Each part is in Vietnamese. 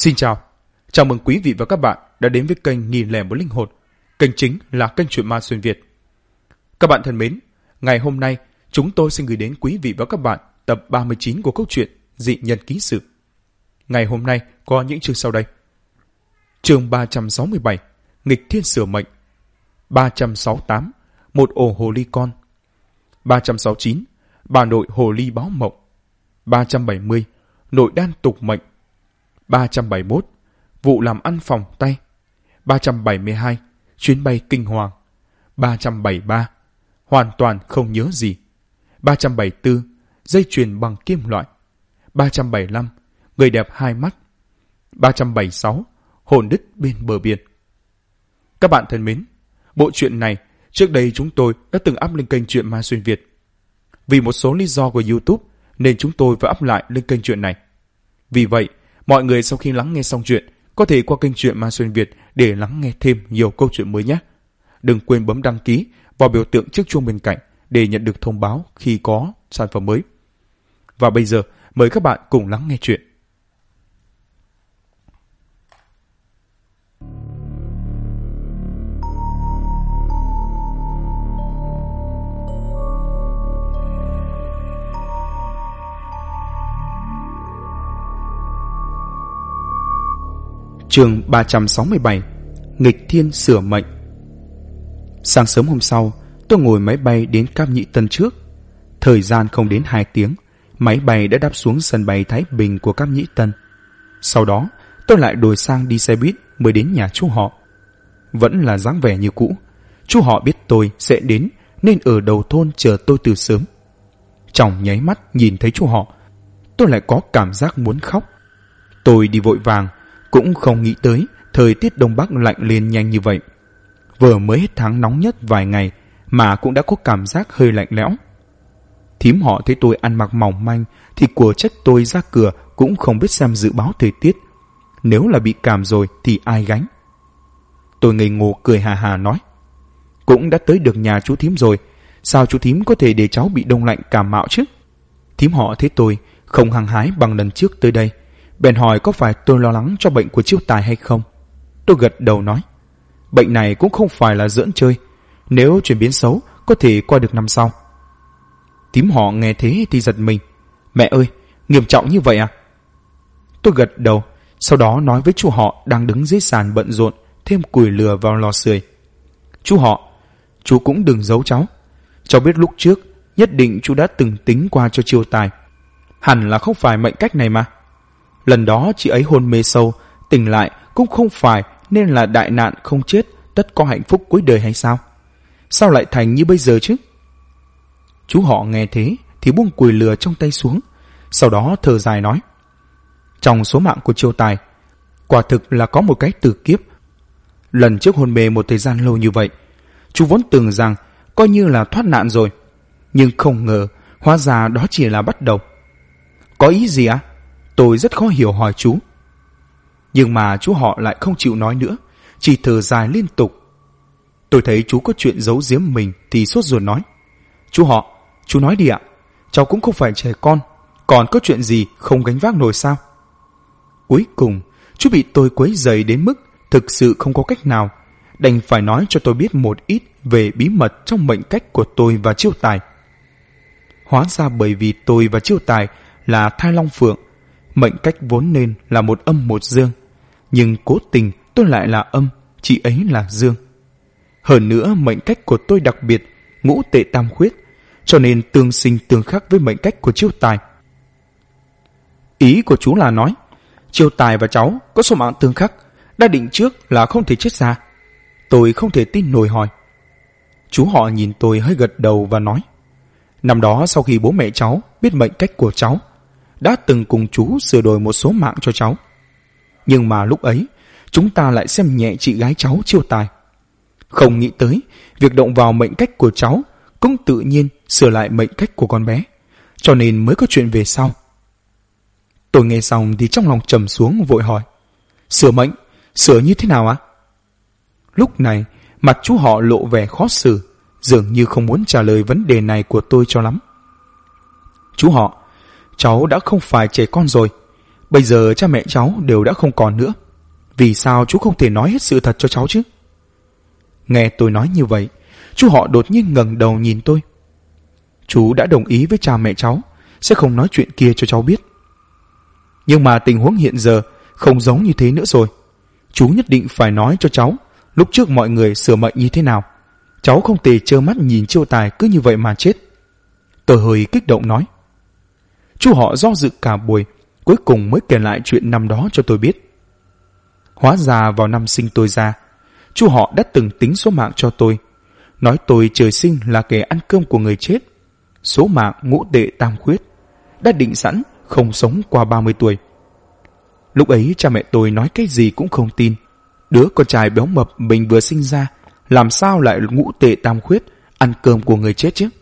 Xin chào mừng quý vị và các bạn đã đến với kênh Nghìn Lẻ Một Linh Hồn. Kênh chính là kênh truyện ma xuyên Việt. Các bạn thân mến, ngày hôm nay chúng tôi xin gửi đến quý vị và các bạn tập 39 của câu chuyện Dị Nhân Ký Sự. Ngày hôm nay có những chương sau đây. Chương 367, Nghịch Thiên Sửa Mệnh. 368, Một ổ hồ ly con. 369, Bà nội hồ ly báo mộng. 370, Nội đan tục mệnh. 371, Vụ làm ăn phòng tay. 372, Chuyến bay kinh hoàng. 373, Hoàn toàn không nhớ gì. 374, Dây chuyền bằng kim loại. 375, Người đẹp hai mắt. 376, Hồn đứt bên bờ biển. Các bạn thân mến, bộ truyện này trước đây chúng tôi đã từng up lên kênh Truyện Ma Xuyên Việt. Vì một số lý do của YouTube nên chúng tôi phải up lại lên kênh truyện này. Vì vậy, mọi người sau khi lắng nghe xong chuyện có thể qua kênh Truyện Ma Xuyên Việt để lắng nghe thêm nhiều câu chuyện mới nhé. Đừng quên bấm đăng ký vào biểu tượng chiếc chuông bên cạnh để nhận được thông báo khi có sản phẩm mới. Và bây giờ, mời các bạn cùng lắng nghe chuyện. Chương 367, Nghịch Thiên Sửa Mệnh. Sáng sớm hôm sau, tôi ngồi máy bay đến Cam Nhĩ Tân trước. Thời gian không đến 2 tiếng, máy bay đã đáp xuống sân bay Thái Bình của Cam Nhĩ Tân. Sau đó, tôi lại đổi sang đi xe buýt mới đến nhà chú họ. Vẫn là dáng vẻ như cũ. Chú họ biết tôi sẽ đến nên ở đầu thôn chờ tôi từ sớm. Trong nháy mắt nhìn thấy chú họ, tôi lại có cảm giác muốn khóc. Tôi đi vội vàng, cũng không nghĩ tới thời tiết Đông Bắc lạnh lên nhanh như vậy. Vừa mới hết tháng nóng nhất vài ngày mà cũng đã có cảm giác hơi lạnh lẽo. Thím họ thấy tôi ăn mặc mỏng manh thì của trách tôi ra cửa cũng không biết xem dự báo thời tiết. Nếu là bị cảm rồi thì ai gánh? Tôi ngây ngô cười hà hà nói: cũng đã tới được nhà chú thím rồi, sao chú thím có thể để cháu bị đông lạnh cảm mạo chứ? Thím họ thấy tôi không hăng hái bằng lần trước tới đây, bèn hỏi có phải tôi lo lắng cho bệnh của Chiêu Tài hay không. Tôi gật đầu nói: bệnh này cũng không phải là giỡn chơi, nếu chuyển biến xấu có thể qua được năm sau. Thím họ nghe thế thì giật mình: mẹ ơi, nghiêm trọng như vậy à? Tôi gật đầu, sau đó nói với chú họ đang đứng dưới sàn bận rộn thêm củi lửa vào lò sưởi: chú họ, chú cũng đừng giấu cháu. Cháu biết lúc trước nhất định chú đã từng tính qua cho Chiêu Tài, hẳn là không phải mệnh cách này mà. Lần đó chị ấy hôn mê sâu, tỉnh lại cũng không phải nên là đại nạn không chết, tất có hạnh phúc cuối đời hay sao? Sao lại thành như bây giờ chứ? Chú họ nghe thế thì buông củi lửa trong tay xuống, sau đó thở dài nói: trong số mạng của Chiêu Tài, quả thực là có một cái tử kiếp. Lần trước hôn mê một thời gian lâu như vậy, chú vốn tưởng rằng coi như là thoát nạn rồi, nhưng không ngờ hóa ra đó chỉ là bắt đầu. Có ý gì ạ? Tôi rất khó hiểu hỏi chú. Nhưng mà chú họ lại không chịu nói nữa, chỉ thở dài liên tục. Tôi thấy chú có chuyện giấu giếm mình thì sốt ruột nói: chú họ, chú nói đi ạ, cháu cũng không phải trẻ con, còn có chuyện gì không gánh vác nổi sao? Cuối cùng chú bị tôi quấy rầy đến mức thực sự không có cách nào, đành phải nói cho tôi biết một ít về bí mật trong mệnh cách của tôi và Chiêu Tài. Hóa ra bởi vì tôi và Chiêu Tài là thai long phượng, mệnh cách vốn nên là một âm một dương, nhưng cố tình tôi lại là âm, chị ấy là dương. Hơn nữa mệnh cách của tôi đặc biệt, ngũ tệ tam khuyết, cho nên tương sinh tương khắc với mệnh cách của Chiêu Tài. Ý của chú là nói Chiêu Tài và cháu có số mạng tương khắc, đã định trước là không thể chết ra. Tôi không thể tin nổi hỏi. Chú họ nhìn tôi hơi gật đầu và nói: năm đó sau khi bố mẹ cháu biết mệnh cách của cháu, đã từng cùng chú sửa đổi một số mạng cho cháu. Nhưng mà lúc ấy chúng ta lại xem nhẹ chị gái cháu Chiêu Tài. Không nghĩ tới việc động vào mệnh cách của cháu cũng tự nhiên sửa lại mệnh cách của con bé, cho nên mới có chuyện về sau. Tôi nghe xong thì trong lòng trầm xuống, vội hỏi: sửa mệnh, sửa như thế nào ạ? Lúc này mặt chú họ lộ vẻ khó xử, dường như không muốn trả lời vấn đề này của tôi cho lắm. Chú họ, cháu đã không phải trẻ con rồi, Bây giờ cha mẹ cháu đều đã không còn nữa. Vì sao chú không thể nói hết sự thật cho cháu chứ? Nghe tôi nói như vậy, chú họ đột nhiên ngẩng đầu nhìn tôi. Chú đã đồng ý với cha mẹ cháu sẽ không nói chuyện kia cho cháu biết. Nhưng mà tình huống hiện giờ không giống như thế nữa rồi. Chú nhất định phải nói cho cháu lúc trước mọi người sửa mệnh như thế nào. Cháu không thể trơ mắt nhìn Chiêu Tài cứ như vậy mà chết. Tôi hơi kích động nói. Chú họ do dự cả buổi, cuối cùng mới kể lại chuyện năm đó cho tôi biết. Hóa ra vào năm sinh tôi ra, chú họ đã từng tính số mạng cho tôi, nói tôi trời sinh là kẻ ăn cơm của người chết, số mạng ngũ tệ tam khuyết, đã định sẵn không sống qua 30 tuổi. Lúc ấy cha mẹ tôi nói cái gì cũng không tin. Đứa con trai béo mập mình vừa sinh ra làm sao lại ngũ tệ tam khuyết, ăn cơm của người chết chứ?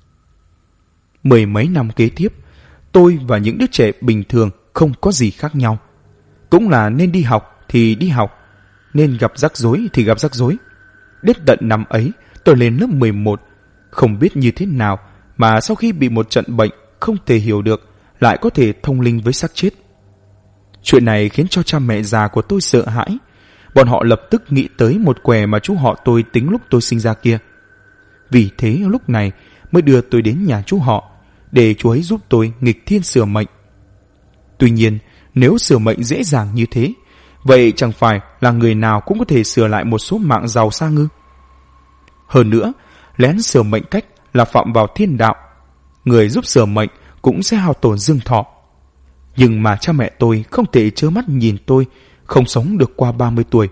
Mười mấy năm kế tiếp, tôi và những đứa trẻ bình thường không có gì khác nhau. Cũng là nên đi học thì đi học, nên gặp rắc rối thì gặp rắc rối. Đến tận năm ấy, tôi lên lớp 11, không biết như thế nào mà sau khi bị một trận bệnh không thể hiểu được, lại có thể thông linh với xác chết. Chuyện này khiến cho cha mẹ già của tôi sợ hãi. Bọn họ lập tức nghĩ tới một quẻ mà chú họ tôi tính lúc tôi sinh ra kia. Vì thế lúc này mới đưa tôi đến nhà chú họ, để chú ấy giúp tôi nghịch thiên sửa mệnh. Tuy nhiên, nếu sửa mệnh dễ dàng như thế, vậy chẳng phải là người nào cũng có thể sửa lại một số mạng giàu sang ư? Hơn nữa, lén sửa mệnh cách là phạm vào thiên đạo. Người giúp sửa mệnh cũng sẽ hao tổn dương thọ. Nhưng mà cha mẹ tôi không thể trơ mắt nhìn tôi không sống được qua 30 tuổi.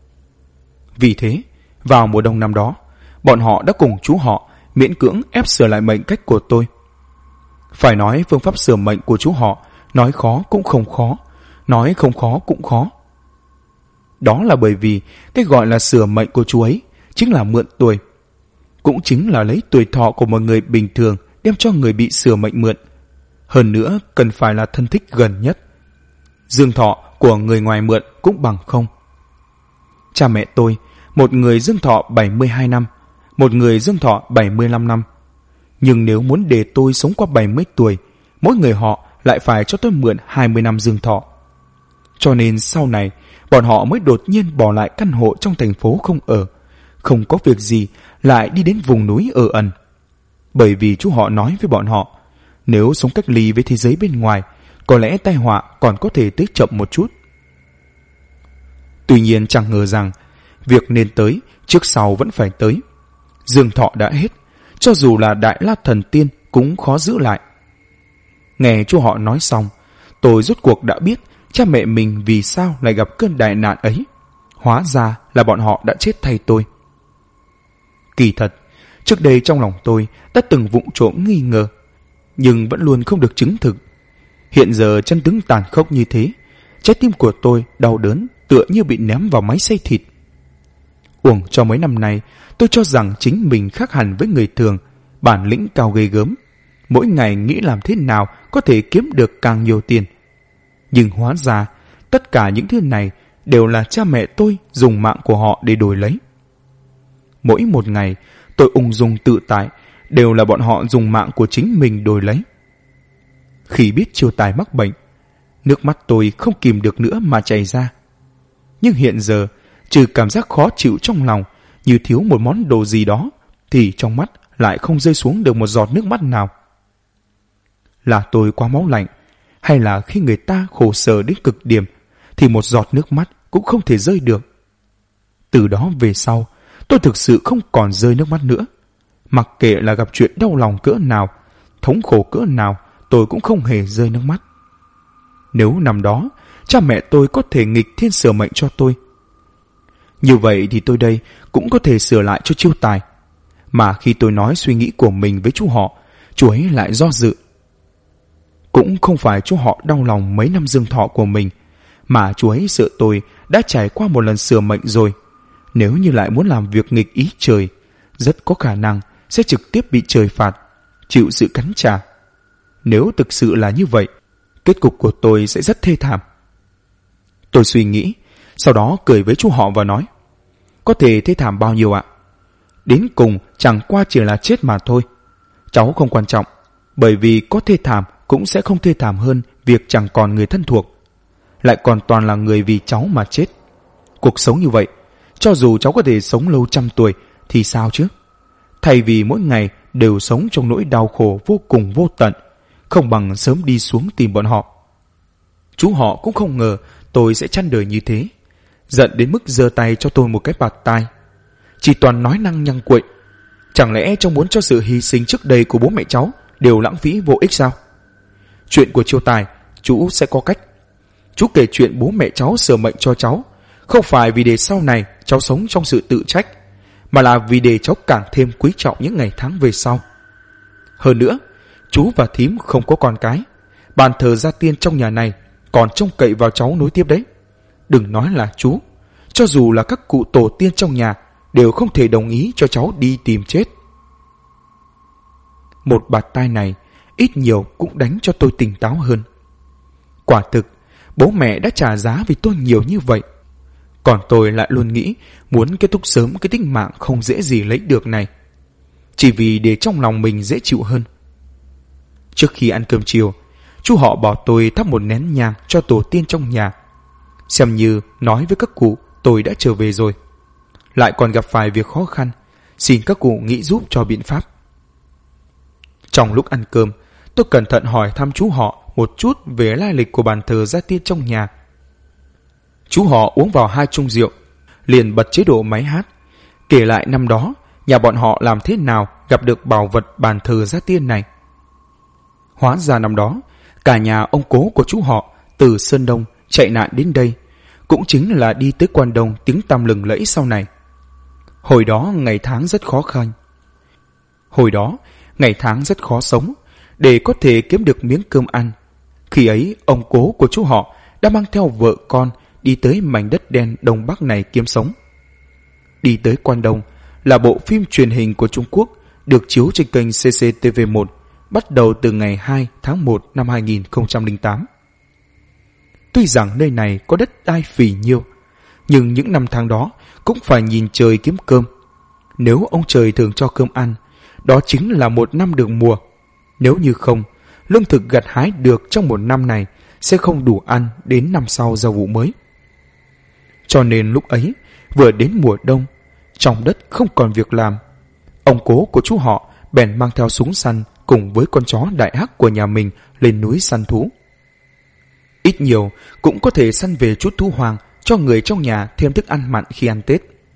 Vì thế, vào mùa đông năm đó, bọn họ đã cùng chú họ miễn cưỡng ép sửa lại mệnh cách của tôi. Phải nói phương pháp sửa mệnh của chú họ nói khó cũng không khó, nói không khó cũng khó. Đó là bởi vì cái gọi là sửa mệnh của chú ấy chính là mượn tuổi. Cũng chính là lấy tuổi thọ của một người bình thường đem cho người bị sửa mệnh mượn. Hơn nữa cần phải là thân thích gần nhất. Dương thọ của người ngoài mượn cũng bằng không. Cha mẹ tôi, một người dương thọ 72 năm, một người dương thọ 75 năm. Nhưng nếu muốn để tôi sống qua 70 tuổi, mỗi người họ lại phải cho tôi mượn 20 năm dương thọ. Cho nên sau này, bọn họ mới đột nhiên bỏ lại căn hộ trong thành phố không ở, không có việc gì lại đi đến vùng núi ở ẩn. Bởi vì chú họ nói với bọn họ, nếu sống cách ly với thế giới bên ngoài, có lẽ tai họa còn có thể tới chậm một chút. Tuy nhiên chẳng ngờ rằng, việc nên tới, trước sau vẫn phải tới. Dương thọ đã hết, cho dù là Đại La Thần Tiên cũng khó giữ lại. Nghe chú họ nói xong, tôi rốt cuộc đã biết cha mẹ mình vì sao lại gặp cơn đại nạn ấy. Hóa ra là bọn họ đã chết thay tôi. Kỳ thật, trước đây trong lòng tôi đã từng vụng trộm nghi ngờ, nhưng vẫn luôn không được chứng thực. Hiện giờ chân tướng tàn khốc như thế, trái tim của tôi đau đớn tựa như bị ném vào máy xay thịt. Uổng cho mấy năm nay, tôi cho rằng chính mình khác hẳn với người thường, bản lĩnh cao ghê gớm, mỗi ngày nghĩ làm thế nào có thể kiếm được càng nhiều tiền. Nhưng hóa ra, tất cả những thứ này đều là cha mẹ tôi dùng mạng của họ để đổi lấy. Mỗi một ngày, tôi ung dung tự tại, đều là bọn họ dùng mạng của chính mình đổi lấy. Khi biết Chiêu Tài mắc bệnh, nước mắt tôi không kìm được nữa mà chảy ra. Nhưng hiện giờ, trừ cảm giác khó chịu trong lòng, như thiếu một món đồ gì đó, thì trong mắt lại không rơi xuống được một giọt nước mắt nào. Là tôi quá máu lạnh, hay là khi người ta khổ sở đến cực điểm, thì một giọt nước mắt cũng không thể rơi được. Từ đó về sau, tôi thực sự không còn rơi nước mắt nữa. Mặc kệ là gặp chuyện đau lòng cỡ nào, thống khổ cỡ nào, tôi cũng không hề rơi nước mắt. Nếu năm đó, cha mẹ tôi có thể nghịch thiên sửa mệnh cho tôi, như vậy thì tôi đây cũng có thể sửa lại cho Chiêu Tài. Mà khi tôi nói suy nghĩ của mình với chú họ, chú ấy lại do dự. Cũng không phải chú họ đau lòng mấy năm dương thọ của mình, mà chú ấy sợ tôi đã trải qua một lần sửa mệnh rồi. Nếu như lại muốn làm việc nghịch ý trời, rất có khả năng sẽ trực tiếp bị trời phạt, chịu sự cắn trả. Nếu thực sự là như vậy, kết cục của tôi sẽ rất thê thảm. Tôi suy nghĩ, sau đó cười với chú họ và nói, có thể thê thảm bao nhiêu ạ? Đến cùng chẳng qua chỉ là chết mà thôi. Cháu không quan trọng, bởi vì có thê thảm cũng sẽ không thê thảm hơn việc chẳng còn người thân thuộc. lại còn toàn là người vì cháu mà chết. Cuộc sống như vậy, cho dù cháu có thể sống lâu 100 tuổi thì sao chứ? Thay vì mỗi ngày đều sống trong nỗi đau khổ vô cùng vô tận, không bằng sớm đi xuống tìm bọn họ. Chú họ cũng không ngờ tôi sẽ chăn đời như thế, giận đến mức giơ tay cho tôi một cái bạt tai. Chỉ toàn nói năng nhăng quậy. Chẳng lẽ cháu muốn cho sự hy sinh trước đây của bố mẹ cháu đều lãng phí vô ích sao? Chuyện của Chiêu Tài chú sẽ có cách. Chú kể chuyện bố mẹ cháu sửa mệnh cho cháu, không phải vì để sau này cháu sống trong sự tự trách, mà là vì để cháu càng thêm quý trọng những ngày tháng về sau. Hơn nữa, chú và thím không có con cái, bàn thờ gia tiên trong nhà này còn trông cậy vào cháu nối tiếp đấy. Đừng nói là chú, cho dù là các cụ tổ tiên trong nhà đều không thể đồng ý cho cháu đi tìm chết. Một bạt tai này ít nhiều cũng đánh cho tôi tỉnh táo hơn. Quả thực, bố mẹ đã trả giá vì tôi nhiều như vậy, còn tôi lại luôn nghĩ muốn kết thúc sớm cái tính mạng không dễ gì lấy được này, chỉ vì để trong lòng mình dễ chịu hơn. Trước khi ăn cơm chiều, chú họ bảo tôi thắp một nén nhang cho tổ tiên trong nhà, xem như nói với các cụ tôi đã trở về rồi, lại còn gặp phải việc khó khăn, xin các cụ nghĩ giúp cho biện pháp. Trong lúc ăn cơm, tôi cẩn thận hỏi thăm chú họ một chút về lai lịch của bàn thờ gia tiên trong nhà. Chú họ uống vào 2 chung rượu, liền bật chế độ máy hát, kể lại năm đó nhà bọn họ làm thế nào gặp được bảo vật bàn thờ gia tiên này. Hóa ra năm đó, cả nhà ông cố của chú họ từ Sơn Đông chạy nạn đến đây, cũng chính là đi tới Quan Đông tiếng tăm lừng lẫy sau này. Hồi đó ngày tháng rất khó sống, để có thể kiếm được miếng cơm ăn. Khi ấy, ông cố của chú họ đã mang theo vợ con đi tới mảnh đất đen Đông Bắc này kiếm sống. Đi tới Quan Đông là bộ phim truyền hình của Trung Quốc được chiếu trên kênh CCTV1 bắt đầu từ ngày 2 tháng 1 năm 2008. Tuy rằng nơi này có đất đai phì nhiêu, nhưng những năm tháng đó cũng phải nhìn trời kiếm cơm. Nếu ông trời thường cho cơm ăn, đó chính là một năm được mùa. Nếu như không, lương thực gặt hái được trong một năm này sẽ không đủ ăn đến năm sau gieo vụ mới. Cho nên lúc ấy, vừa đến mùa đông, trong đất không còn việc làm, ông cố của chú họ bèn mang theo súng săn cùng với con chó đại hắc của nhà mình lên núi săn thú. Ít nhiều cũng có thể săn về chút thú hoang cho người trong nhà thêm thức ăn mặn khi ăn Tết.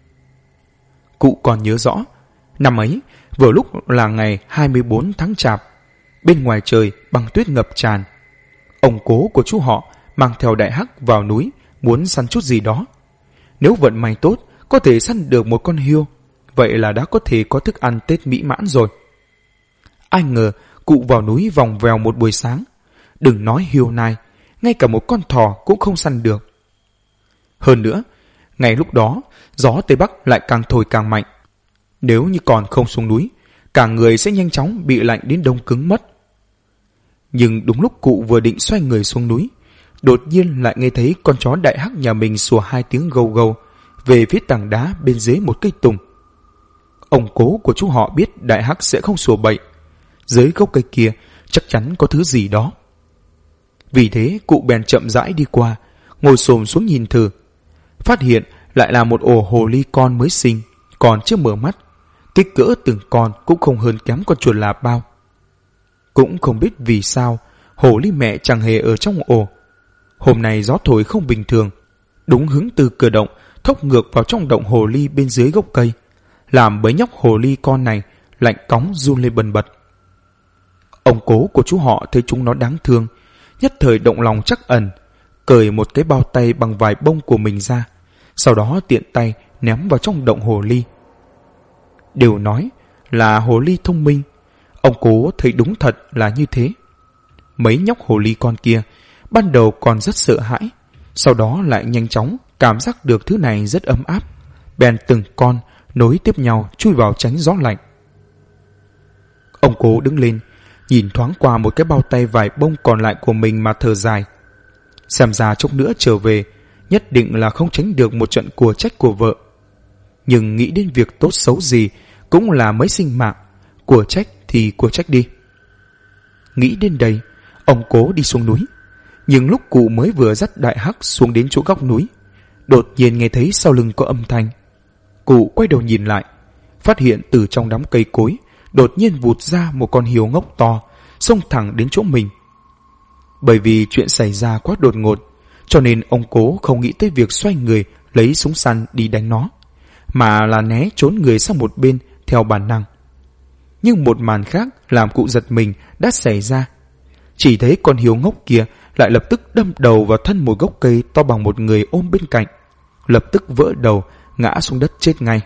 Cụ còn nhớ rõ, năm ấy vừa lúc là ngày 24 tháng Chạp, bên ngoài trời băng tuyết ngập tràn. Ông cố của chú họ mang theo đại hắc vào núi muốn săn chút gì đó. Nếu vận may tốt, có thể săn được một con hươu, vậy là đã có thể có thức ăn Tết mỹ mãn rồi. Ai ngờ cụ vào núi vòng vèo một buổi sáng, đừng nói hươu nai, ngay cả một con thỏ cũng không săn được. Hơn nữa, ngay lúc đó gió Tây Bắc lại càng thổi càng mạnh. Nếu như còn không xuống núi, cả người sẽ nhanh chóng bị lạnh đến đông cứng mất. Nhưng đúng lúc cụ vừa định xoay người xuống núi, đột nhiên lại nghe thấy con chó đại hắc nhà mình sủa 2 tiếng gâu gâu về phía tảng đá bên dưới một cây tùng. Ông cố của chú họ biết đại hắc sẽ không sủa bậy, dưới gốc cây kia chắc chắn có thứ gì đó. Vì thế cụ bèn chậm rãi đi qua, ngồi xổm xuống nhìn thử, phát hiện lại là một ổ hồ ly con mới sinh, còn chưa mở mắt, kích cỡ từng con cũng không hơn kém con chuột là bao. Cũng không biết vì sao hồ ly mẹ chẳng hề ở trong ổ. Hôm nay gió thổi không bình thường, đúng hứng từ cửa động thốc ngược vào trong động hồ ly bên dưới gốc cây, làm bấy nhóc hồ ly con này lạnh cóng run lên bần bật. Ông cố của chú họ thấy chúng nó đáng thương, nhất thời động lòng trắc ẩn, cởi một cái bao tay bằng vải bông của mình ra, sau đó tiện tay ném vào trong động hồ ly. Đều nói là hồ ly thông minh, ông cố thấy đúng thật là như thế. Mấy nhóc hồ ly con kia ban đầu còn rất sợ hãi, sau đó lại nhanh chóng cảm giác được thứ này rất ấm áp, bèn từng con nối tiếp nhau chui vào tránh gió lạnh. Ông cố đứng lên, nhìn thoáng qua một cái bao tay vải bông còn lại của mình mà thở dài. Xem ra chốc nữa trở về, nhất định là không tránh được một trận của trách của vợ. Nhưng nghĩ đến việc tốt xấu gì cũng là mấy sinh mạng, của trách thì của trách đi. Nghĩ đến đây, ông cố đi xuống núi. Nhưng lúc cụ mới vừa dắt Đại Hắc xuống đến chỗ góc núi, đột nhiên nghe thấy sau lưng có âm thanh. Cụ quay đầu nhìn lại, phát hiện từ trong đám cây cối đột nhiên vụt ra một con hiêu ngốc to, xông thẳng đến chỗ mình. Bởi vì chuyện xảy ra quá đột ngột, cho nên ông Cố không nghĩ tới việc xoay người lấy súng săn đi đánh nó, mà là né trốn người sang một bên theo bản năng. Nhưng một màn khác làm cụ giật mình đã xảy ra. Chỉ thấy con hiêu ngốc kia lại lập tức đâm đầu vào thân một gốc cây to bằng một người ôm bên cạnh, lập tức vỡ đầu, ngã xuống đất chết ngay.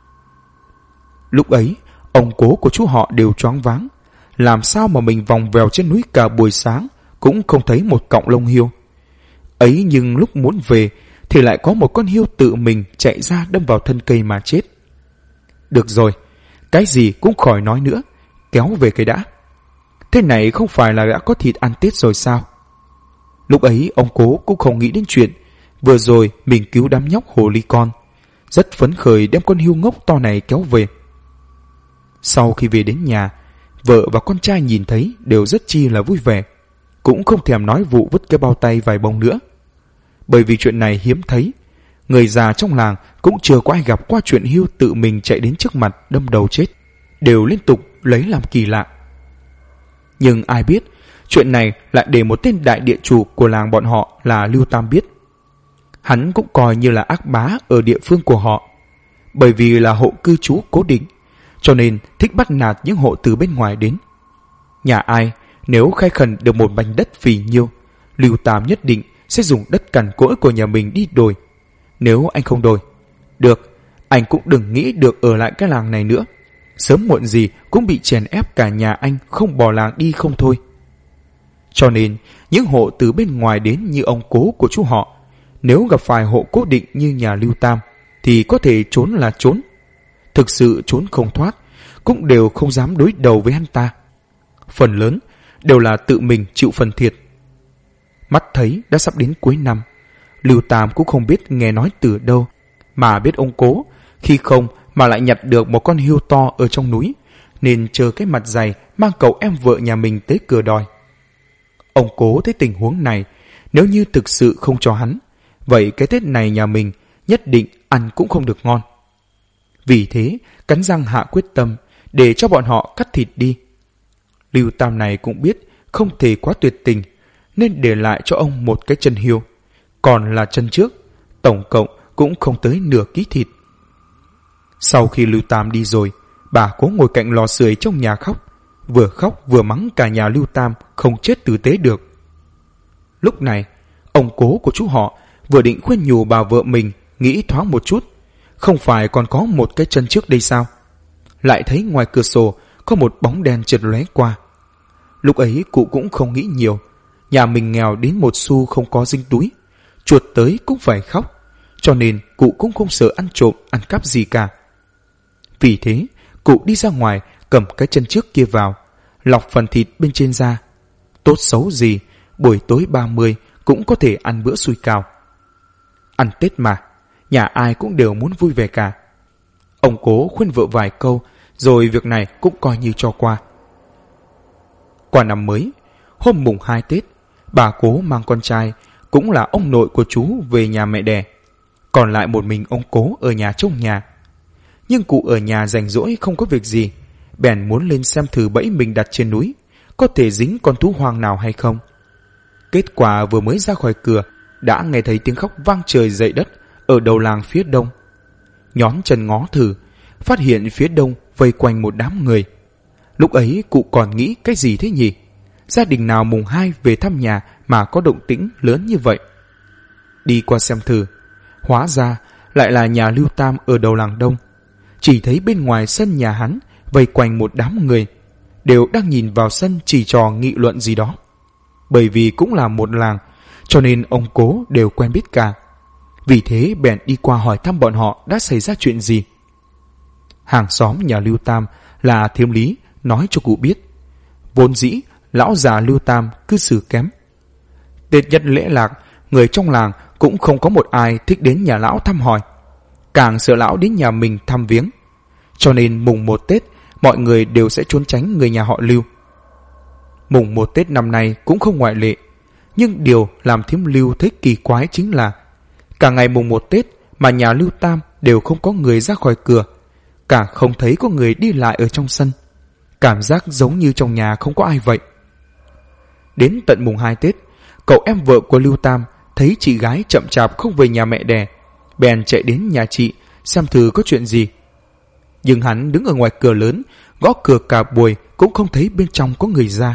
Lúc ấy, ông Cố của chú họ đều choáng váng. Làm sao mà mình vòng vèo trên núi cả buổi sáng cũng không thấy một cọng lông hiêu. Ấy nhưng lúc muốn về thì lại có một con hiêu tự mình chạy ra đâm vào thân cây mà chết. Được rồi, cái gì cũng khỏi nói nữa, kéo về cái đã. Thế này không phải là đã có thịt ăn Tết rồi sao? Lúc ấy ông Cố cũng không nghĩ đến chuyện vừa rồi mình cứu đám nhóc hồ ly con, rất phấn khởi đem con hiêu ngốc to này kéo về. Sau khi về đến nhà, vợ và con trai nhìn thấy đều rất chi là vui vẻ, cũng không thèm nói vụ vứt cái bao tay vài bông nữa. Bởi vì chuyện này hiếm thấy, người già trong làng cũng chưa có ai gặp qua chuyện hiêu tự mình chạy đến trước mặt đâm đầu chết, đều liên tục lấy làm kỳ lạ. Nhưng ai biết, chuyện này lại để một tên đại địa chủ của làng bọn họ là Lưu Tam biết. Hắn cũng coi như là ác bá ở địa phương của họ, bởi vì là hộ cư trú cố định, cho nên thích bắt nạt những hộ từ bên ngoài đến. Nhà ai nếu khai khẩn được một mảnh đất phì nhiêu, Lưu Tam nhất định sẽ dùng đất cằn cỗi của nhà mình đi đồi. Nếu anh không đồi được, anh cũng đừng nghĩ được ở lại cái làng này nữa. Sớm muộn gì cũng bị chèn ép cả nhà anh không bỏ làng đi không thôi. Cho nên những hộ từ bên ngoài đến như ông Cố của chú họ, nếu gặp phải hộ cố định như nhà Lưu Tam thì có thể trốn là trốn, thực sự trốn không thoát, cũng đều không dám đối đầu với hắn ta. Phần lớn đều là tự mình chịu phần thiệt. Mắt thấy đã sắp đến cuối năm, Lưu Tam cũng không biết nghe nói từ đâu mà biết ông Cố, khi không mà lại nhặt được một con hiêu to ở trong núi, nên chờ cái mặt dày mang cậu em vợ nhà mình tới cửa đòi. Ông Cố thấy tình huống này, nếu như thực sự không cho hắn, vậy cái Tết này nhà mình nhất định ăn cũng không được ngon. Vì thế cắn răng hạ quyết tâm để cho bọn họ cắt thịt đi. Lưu Tam này cũng biết không thể quá tuyệt tình, nên để lại cho ông một cái chân hiêu, còn là chân trước, tổng cộng cũng không tới nửa ký thịt. Sau khi Lưu Tam đi rồi, bà Cố ngồi cạnh lò sưởi trong nhà khóc vừa mắng cả nhà Lưu Tam không chết tử tế được. Lúc này, ông Cố của chú họ vừa định khuyên nhủ bà vợ mình nghĩ thoáng một chút, không phải còn có một cái chân trước đây sao? Lại thấy ngoài cửa sổ có một bóng đen chợt lóe qua. Lúc ấy cụ cũng không nghĩ nhiều, nhà mình nghèo đến một xu không có dính túi, chuột tới cũng phải khóc, cho nên cụ cũng không sợ ăn trộm ăn cắp gì cả. Vì thế cụ đi ra ngoài cầm cái chân trước kia vào, lọc phần thịt bên trên ra. Tốt xấu gì buổi tối 30 cũng có thể ăn bữa xui cào. Ăn Tết mà, nhà ai cũng đều muốn vui vẻ cả. Ông Cố khuyên vợ vài câu, rồi việc này cũng coi như cho qua. Qua năm mới, hôm mùng 2 Tết, bà Cố mang con trai, cũng là ông nội của chú, về nhà mẹ đẻ. Còn lại một mình ông Cố ở nhà trông nhà. Nhưng cụ ở nhà rảnh rỗi không có việc gì, bèn muốn lên xem thử bẫy mình đặt trên núi có thể dính con thú hoang nào hay không. Kết quả vừa mới ra khỏi cửa đã nghe thấy tiếng khóc vang trời dậy đất ở đầu làng phía đông. Nhón chân ngó thử, phát hiện phía đông vây quanh một đám người. Lúc ấy cụ còn nghĩ cái gì thế nhỉ? Gia đình nào mùng 2 về thăm nhà mà có động tĩnh lớn như vậy? Đi qua xem thử, hóa ra lại là nhà Lưu Tam ở đầu làng đông. Chỉ thấy bên ngoài sân nhà hắn vây quanh một đám người, đều đang nhìn vào sân chỉ trò nghị luận gì đó. Bởi vì cũng là một làng, cho nên ông Cố đều quen biết cả. Vì thế bèn đi qua hỏi thăm bọn họ đã xảy ra chuyện gì. Hàng xóm nhà Lưu Tam là Thiêm Lý nói cho cụ biết, vốn dĩ lão già Lưu Tam cư xử kém. Tết nhất lễ lạc, người trong làng cũng không có một ai thích đến nhà lão thăm hỏi, càng sợ lão đến nhà mình thăm viếng. Cho nên mùng 1 Tết mọi người đều sẽ trốn tránh người nhà họ Lưu. Mùng 1 Tết năm nay cũng không ngoại lệ, Nhưng điều làm Thiếm Lưu thấy kỳ quái chính là cả ngày mùng 1 Tết mà nhà Lưu Tam đều không có người ra khỏi cửa, cả không thấy có người đi lại ở trong sân. Cảm giác giống như trong nhà không có ai vậy. Đến tận mùng 2 Tết, cậu em vợ của Lưu Tam thấy chị gái chậm chạp không về nhà mẹ đẻ, bèn chạy đến nhà chị xem thử có chuyện gì. Nhưng hắn đứng ở ngoài cửa lớn, gõ cửa cả buổi cũng không thấy bên trong có người ra.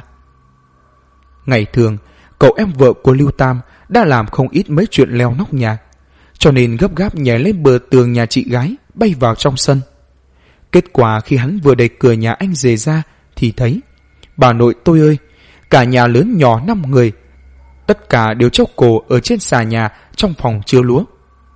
Ngày thường, cậu em vợ của Lưu Tam đã làm không ít mấy chuyện leo nóc nhà, cho nên gấp gáp nhảy lên bờ tường nhà chị gái, bay vào trong sân. Kết quả khi hắn vừa đẩy cửa nhà anh rể ra thì thấy, bà nội tôi ơi, cả nhà lớn nhỏ 5 người, tất cả đều treo cổ ở trên xà nhà trong phòng chứa lúa.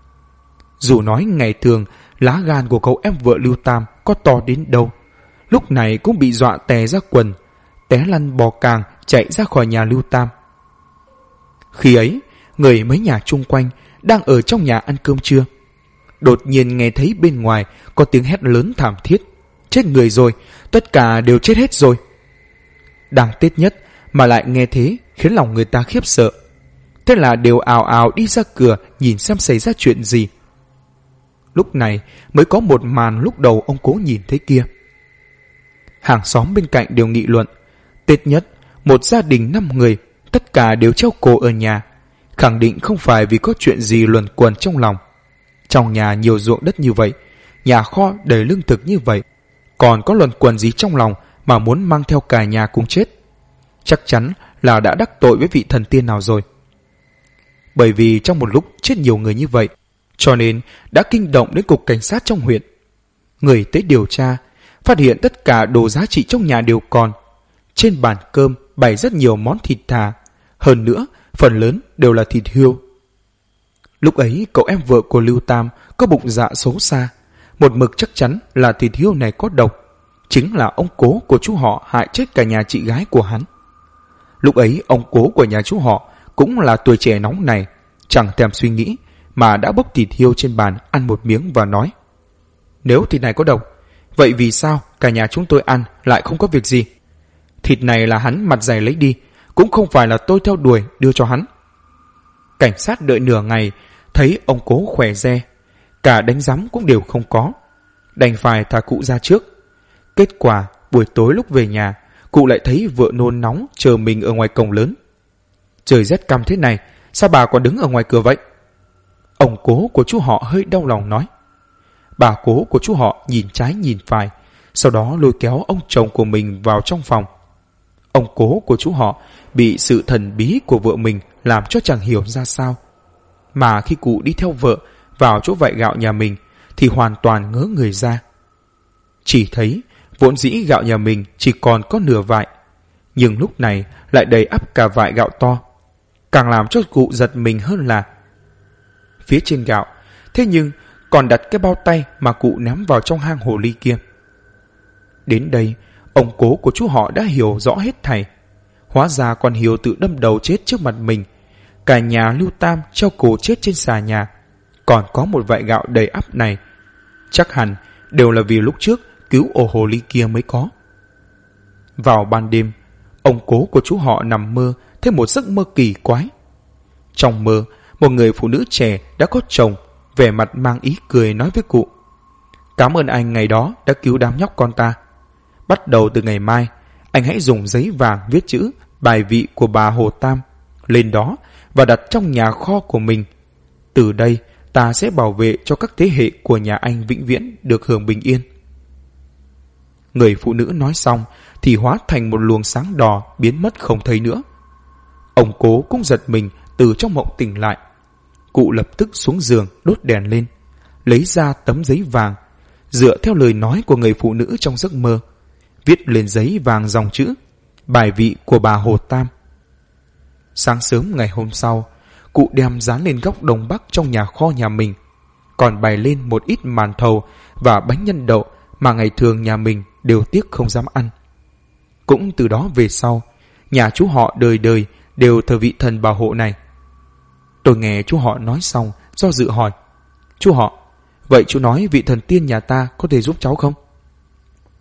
Dù nói ngày thường lá gan của cậu em vợ Lưu Tam có to đến đâu, lúc này cũng bị dọa tè ra quần, té lăn bò càng chạy ra khỏi nhà Lưu Tam. Khi ấy, người mấy nhà chung quanh đang ở trong nhà ăn cơm trưa, đột nhiên nghe thấy bên ngoài có tiếng hét lớn thảm thiết: chết người rồi, tất cả đều chết hết rồi. Đang Tết nhất mà lại nghe thế khiến lòng người ta khiếp sợ. Thế là đều ào ào đi ra cửa nhìn xem xảy ra chuyện gì. Lúc này mới có một màn lúc đầu ông Cố nhìn thấy kia. Hàng xóm bên cạnh đều nghị luận, Tết nhất, một gia đình 5 người, tất cả đều treo cổ ở nhà, khẳng định không phải vì có chuyện gì luẩn quẩn trong lòng. Trong nhà nhiều ruộng đất như vậy, nhà kho đầy lương thực như vậy, còn có luẩn quẩn gì trong lòng mà muốn mang theo cả nhà cùng chết? Chắc chắn là đã đắc tội với vị thần tiên nào rồi. Bởi vì trong một lúc chết nhiều người như vậy, cho nên đã kinh động đến cục cảnh sát trong huyện. Người tới điều tra, phát hiện tất cả đồ giá trị trong nhà đều còn. Trên bàn cơm bày rất nhiều món thịt thà, hơn nữa phần lớn đều là thịt hươu. Lúc ấy cậu em vợ của Lưu Tam có bụng dạ xấu xa, một mực chắc chắn là thịt hươu này có độc, chính là ông Cố của chú họ hại chết cả nhà chị gái của hắn. Lúc ấy ông Cố của nhà chú họ cũng là tuổi trẻ nóng này, chẳng thèm suy nghĩ mà đã bốc thịt hươu trên bàn ăn một miếng và nói: nếu thịt này có độc, vậy vì sao cả nhà chúng tôi ăn lại không có việc gì? Thịt này là hắn mặt dày lấy đi, cũng không phải là tôi theo đuổi đưa cho hắn. Cảnh sát đợi nửa ngày, thấy ông Cố khỏe re, cả đánh giám cũng đều không có, đành phải thả cụ ra trước. Kết quả buổi tối lúc về nhà, cụ lại thấy vợ nôn nóng chờ mình ở ngoài cổng lớn. Trời rét căm thế này, sao bà còn đứng ở ngoài cửa vậy? Ông Cố của chú họ hơi đau lòng nói. Bà Cố của chú họ nhìn trái nhìn phải, sau đó lôi kéo ông chồng của mình vào trong phòng. Ông Cố của chú họ bị sự thần bí của vợ mình làm cho chẳng hiểu ra sao. Mà khi cụ đi theo vợ vào chỗ vại gạo nhà mình thì hoàn toàn ngớ người ra. Chỉ thấy vốn dĩ gạo nhà mình chỉ còn có nửa vại, nhưng lúc này lại đầy ắp cả vại gạo to. Càng làm cho cụ giật mình hơn là phía trên gạo thế nhưng còn đặt cái bao tay mà cụ ném vào trong hang hồ ly kia. Đến đây, ông Cố của chú họ đã hiểu rõ hết thảy. Hóa ra con Hiếu tự đâm đầu chết trước mặt mình. Cả nhà Lưu Tam treo cổ chết trên xà nhà. Còn có một vại gạo đầy ắp này, chắc hẳn đều là vì lúc trước cứu ổ hồ ly kia mới có. Vào ban đêm, ông Cố của chú họ nằm mơ thấy một giấc mơ kỳ quái. Trong mơ, một người phụ nữ trẻ đã có chồng, vẻ mặt mang ý cười nói với cụ: cảm ơn anh ngày đó đã cứu đám nhóc con ta. Bắt đầu từ ngày mai, anh hãy dùng giấy vàng viết chữ bài vị của bà Hồ Tam lên đó và đặt trong nhà kho của mình. Từ đây, ta sẽ bảo vệ cho các thế hệ của nhà anh vĩnh viễn được hưởng bình yên. Người phụ nữ nói xong thì hóa thành một luồng sáng đỏ biến mất không thấy nữa. Ông Cố cũng giật mình từ trong mộng tỉnh lại. Cụ lập tức xuống giường đốt đèn lên, lấy ra tấm giấy vàng, dựa theo lời nói của người phụ nữ trong giấc mơ, viết lên giấy vàng dòng chữ bài vị của bà Hồ Tam. Sáng sớm ngày hôm sau, cụ đem dán lên góc đông bắc trong nhà kho nhà mình, còn bày lên một ít màn thầu và bánh nhân đậu mà ngày thường nhà mình đều tiếc không dám ăn. Cũng từ đó về sau, nhà chú họ đời đời đều thờ vị thần bảo hộ này. Tôi nghe chú họ nói xong, do dự hỏi: chú họ, vậy chú nói vị thần tiên nhà ta có thể giúp cháu không?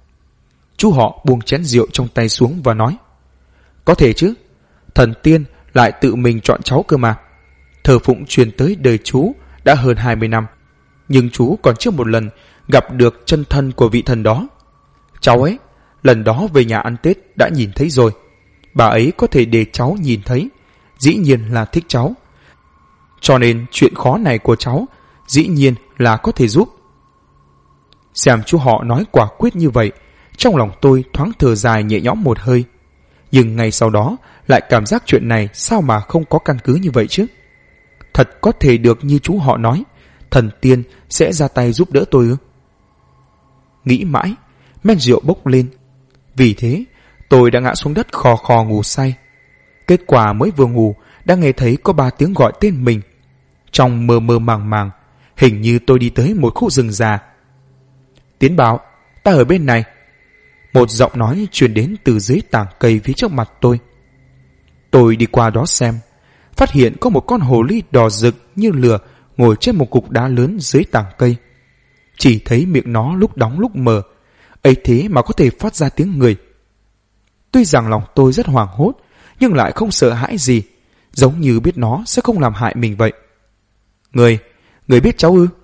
Chú họ buông chén rượu trong tay xuống và nói: có thể chứ. Thần tiên lại tự mình chọn cháu cơ mà. Thờ phụng truyền tới đời chú đã hơn 20 năm, nhưng chú còn chưa một lần gặp được chân thân của vị thần đó. Cháu ấy, lần đó về nhà ăn Tết đã nhìn thấy rồi. Bà ấy có thể để cháu nhìn thấy, dĩ nhiên là thích cháu. Cho nên chuyện khó này của cháu dĩ nhiên là có thể giúp. Xem chú họ nói quả quyết như vậy, trong lòng tôi thoáng thở dài nhẹ nhõm một hơi. Nhưng ngay sau đó lại cảm giác chuyện này sao mà không có căn cứ như vậy chứ. Thật có thể được như chú họ nói, thần tiên sẽ ra tay giúp đỡ tôi ư? Nghĩ mãi, men rượu bốc lên. Vì thế, tôi đã ngã xuống đất khò khò ngủ say. Kết quả mới vừa ngủ, đã nghe thấy có 3 tiếng gọi tên mình. Trong mơ mơ màng màng, hình như tôi đi tới một khu rừng già. Tiến bảo, ta ở bên này. Một giọng nói truyền đến từ dưới tảng cây phía trước mặt tôi. Tôi đi qua đó xem, phát hiện có một con hồ ly đỏ rực như lửa ngồi trên một cục đá lớn dưới tảng cây. Chỉ thấy miệng nó lúc đóng lúc mở, ấy thế mà có thể phát ra tiếng người. Tuy rằng lòng tôi rất hoảng hốt, nhưng lại không sợ hãi gì, giống như biết nó sẽ không làm hại mình vậy. Người biết cháu ư?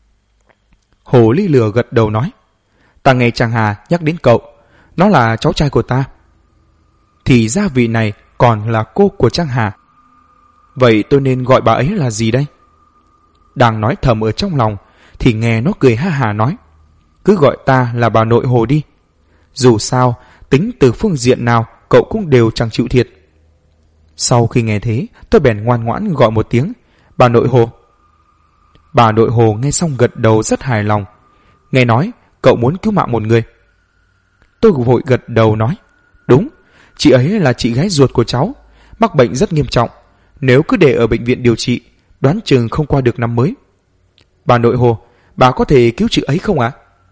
Hồ ly lửa gật đầu nói. Ta nghe Trang Hà nhắc đến cậu, nó là cháu trai của ta. Thì ra vị này còn là cô của Trang Hà. Vậy tôi nên gọi bà ấy là gì đây? Đang nói thầm ở trong lòng thì nghe nó cười ha hà nói. Cứ gọi ta là bà nội Hồ đi. Dù sao, tính từ phương diện nào cậu cũng đều chẳng chịu thiệt. Sau khi nghe thế, tôi bèn ngoan ngoãn gọi một tiếng. Bà nội Hồ. Bà nội Hồ nghe xong gật đầu rất hài lòng. Nghe nói cậu muốn cứu mạng một người. Tôi vội gật đầu nói. Đúng, chị ấy là chị gái ruột của cháu, mắc bệnh rất nghiêm trọng. Nếu cứ để ở bệnh viện điều trị, đoán chừng không qua được năm mới. Bà nội Hồ, bà có thể cứu chị ấy không ạ?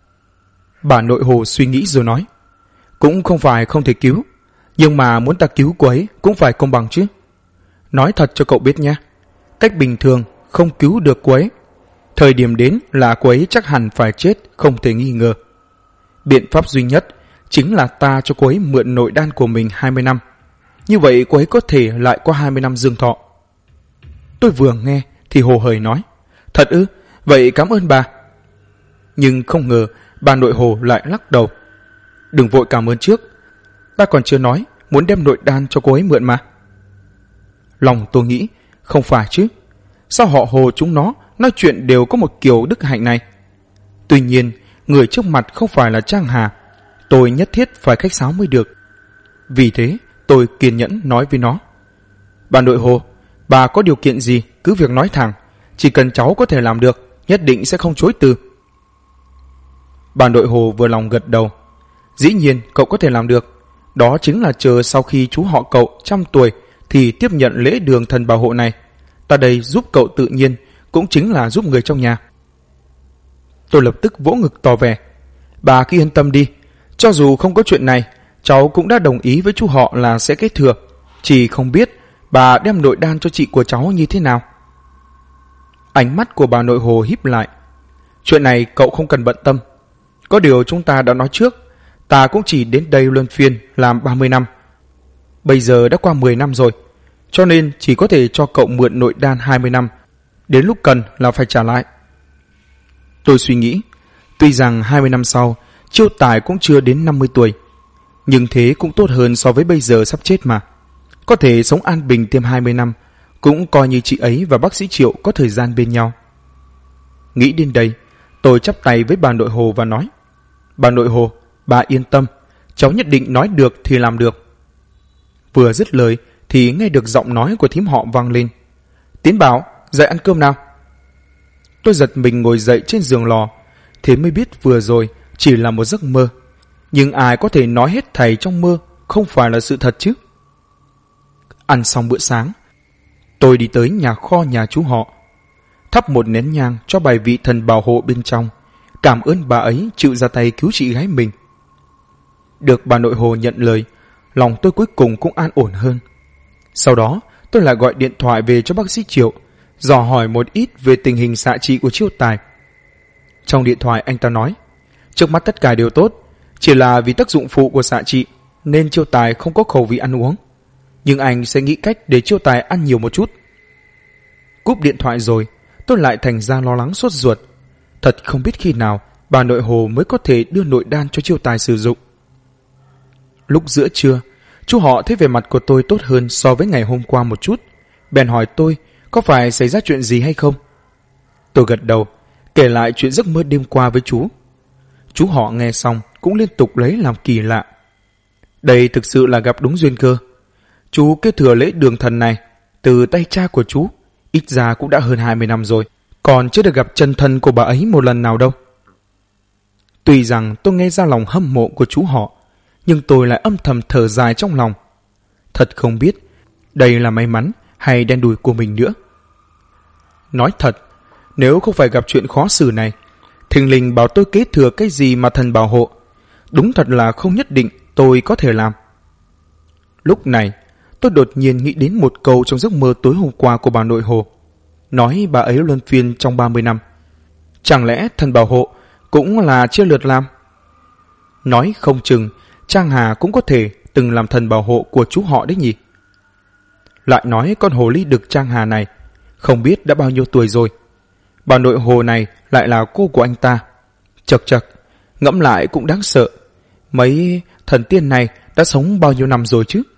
Bà nội Hồ suy nghĩ rồi nói. Cũng không phải không thể cứu, nhưng mà muốn ta cứu cô ấy cũng phải công bằng chứ. Nói thật cho cậu biết nha, cách bình thường không cứu được cô ấy. Thời điểm đến là cô ấy chắc hẳn phải chết, không thể nghi ngờ. Biện pháp duy nhất chính là ta cho cô ấy mượn nội đan của mình 20 năm. Như vậy cô ấy có thể lại qua 20 năm dương thọ. Tôi vừa nghe thì hồ hởi nói. Thật ư? Vậy cảm ơn bà. Nhưng không ngờ bà nội Hồ lại lắc đầu. Đừng vội cảm ơn trước, ta còn chưa nói muốn đem nội đan cho cô ấy mượn mà. Lòng tôi nghĩ, không phải chứ, sao họ Hồ chúng nó nói chuyện đều có một kiểu đức hạnh này. Tuy nhiên, người trước mặt không phải là Trang Hà, tôi nhất thiết phải khách sáo mới được. Vì thế, tôi kiên nhẫn nói với nó. Bà nội Hồ, bà có điều kiện gì cứ việc nói thẳng, chỉ cần cháu có thể làm được, nhất định sẽ không chối từ. Bà nội Hồ vừa lòng gật đầu. Dĩ nhiên cậu có thể làm được, đó chính là chờ sau khi chú họ cậu 100 tuổi thì tiếp nhận lễ đường thần bảo hộ này. Ta đây giúp cậu tự nhiên cũng chính là giúp người trong nhà. Tôi lập tức vỗ ngực tỏ vẻ. Bà cứ yên tâm đi, cho dù không có chuyện này, cháu cũng đã đồng ý với chú họ là sẽ kế thừa. Chỉ không biết bà đem nội đan cho chị của cháu như thế nào. Ánh mắt của bà nội Hồ híp lại. Chuyện này cậu không cần bận tâm. Có điều chúng ta đã nói trước, ta cũng chỉ đến đây luân phiên làm 30 năm. Bây giờ đã qua 10 năm rồi, cho nên chỉ có thể cho cậu mượn nội đan 20 năm. Đến lúc cần là phải trả lại. Tôi suy nghĩ, tuy rằng 20 năm sau, Chiêu Tài cũng chưa đến 50 tuổi, nhưng thế cũng tốt hơn so với bây giờ sắp chết mà. Có thể sống an bình thêm 20 năm, cũng coi như chị ấy và bác sĩ Triệu có thời gian bên nhau. Nghĩ đến đây, tôi chắp tay với bà nội Hồ và nói. Bà nội Hồ, bà yên tâm, cháu nhất định nói được thì làm được. Vừa dứt lời thì nghe được giọng nói của thím họ vang lên. Tiến Bảo, dậy ăn cơm nào. Tôi giật mình ngồi dậy trên giường lò, thế mới biết vừa rồi chỉ là một giấc mơ. Nhưng ai có thể nói hết thảy trong mơ không phải là sự thật chứ. Ăn xong bữa sáng, tôi đi tới nhà kho nhà chú họ, thắp một nén nhang cho bài vị thần bảo hộ bên trong, cảm ơn bà ấy chịu ra tay cứu chị gái mình. Được bà nội Hồ nhận lời, lòng tôi cuối cùng cũng an ổn hơn. Sau đó tôi lại gọi điện thoại về cho bác sĩ Triệu, dò hỏi một ít về tình hình xạ trị của Chiêu Tài. Trong điện thoại anh ta nói, trước mắt tất cả đều tốt, chỉ là vì tác dụng phụ của xạ trị nên Chiêu Tài không có khẩu vị ăn uống. nhưng anh sẽ nghĩ cách để Chiêu Tài ăn nhiều một chút. Cúp điện thoại rồi, tôi lại thành ra lo lắng sốt ruột. Thật không biết khi nào bà nội Hồ mới có thể đưa nội đan cho Chiêu Tài sử dụng. Lúc giữa trưa, chú họ thấy vẻ mặt của tôi tốt hơn so với ngày hôm qua một chút, bèn hỏi tôi có phải xảy ra chuyện gì hay không. Tôi gật đầu, kể lại chuyện giấc mơ đêm qua với chú. Chú họ nghe xong cũng liên tục lấy làm kỳ lạ. Đây thực sự là gặp đúng duyên cơ. Chú kế thừa lễ đường thần này từ tay cha của chú, ít ra cũng đã hơn 20 năm rồi, còn chưa được gặp chân thân của bà ấy một lần nào đâu. Tuy rằng tôi nghe ra lòng hâm mộ của chú họ, nhưng tôi lại âm thầm thở dài trong lòng. Thật không biết đây là may mắn hay đen đủi của mình nữa. Nói thật, nếu không phải gặp chuyện khó xử này, thình lình bảo tôi kế thừa cái gì mà thần bảo hộ, đúng thật là không nhất định tôi có thể làm. Lúc này, tôi đột nhiên nghĩ đến một câu trong giấc mơ tối hôm qua của bà nội Hồ, nói bà ấy luân phiên trong 30 năm. Chẳng lẽ thần bảo hộ cũng là chia lượt làm? Nói không chừng Trang Hà cũng có thể từng làm thần bảo hộ của chú họ đấy nhỉ? Lại nói con hồ ly đực Trang Hà này không biết đã bao nhiêu tuổi rồi. Bà nội Hồ này lại là cô của anh ta. Chật chật, ngẫm lại cũng đáng sợ. Mấy thần tiên này đã sống bao nhiêu năm rồi chứ?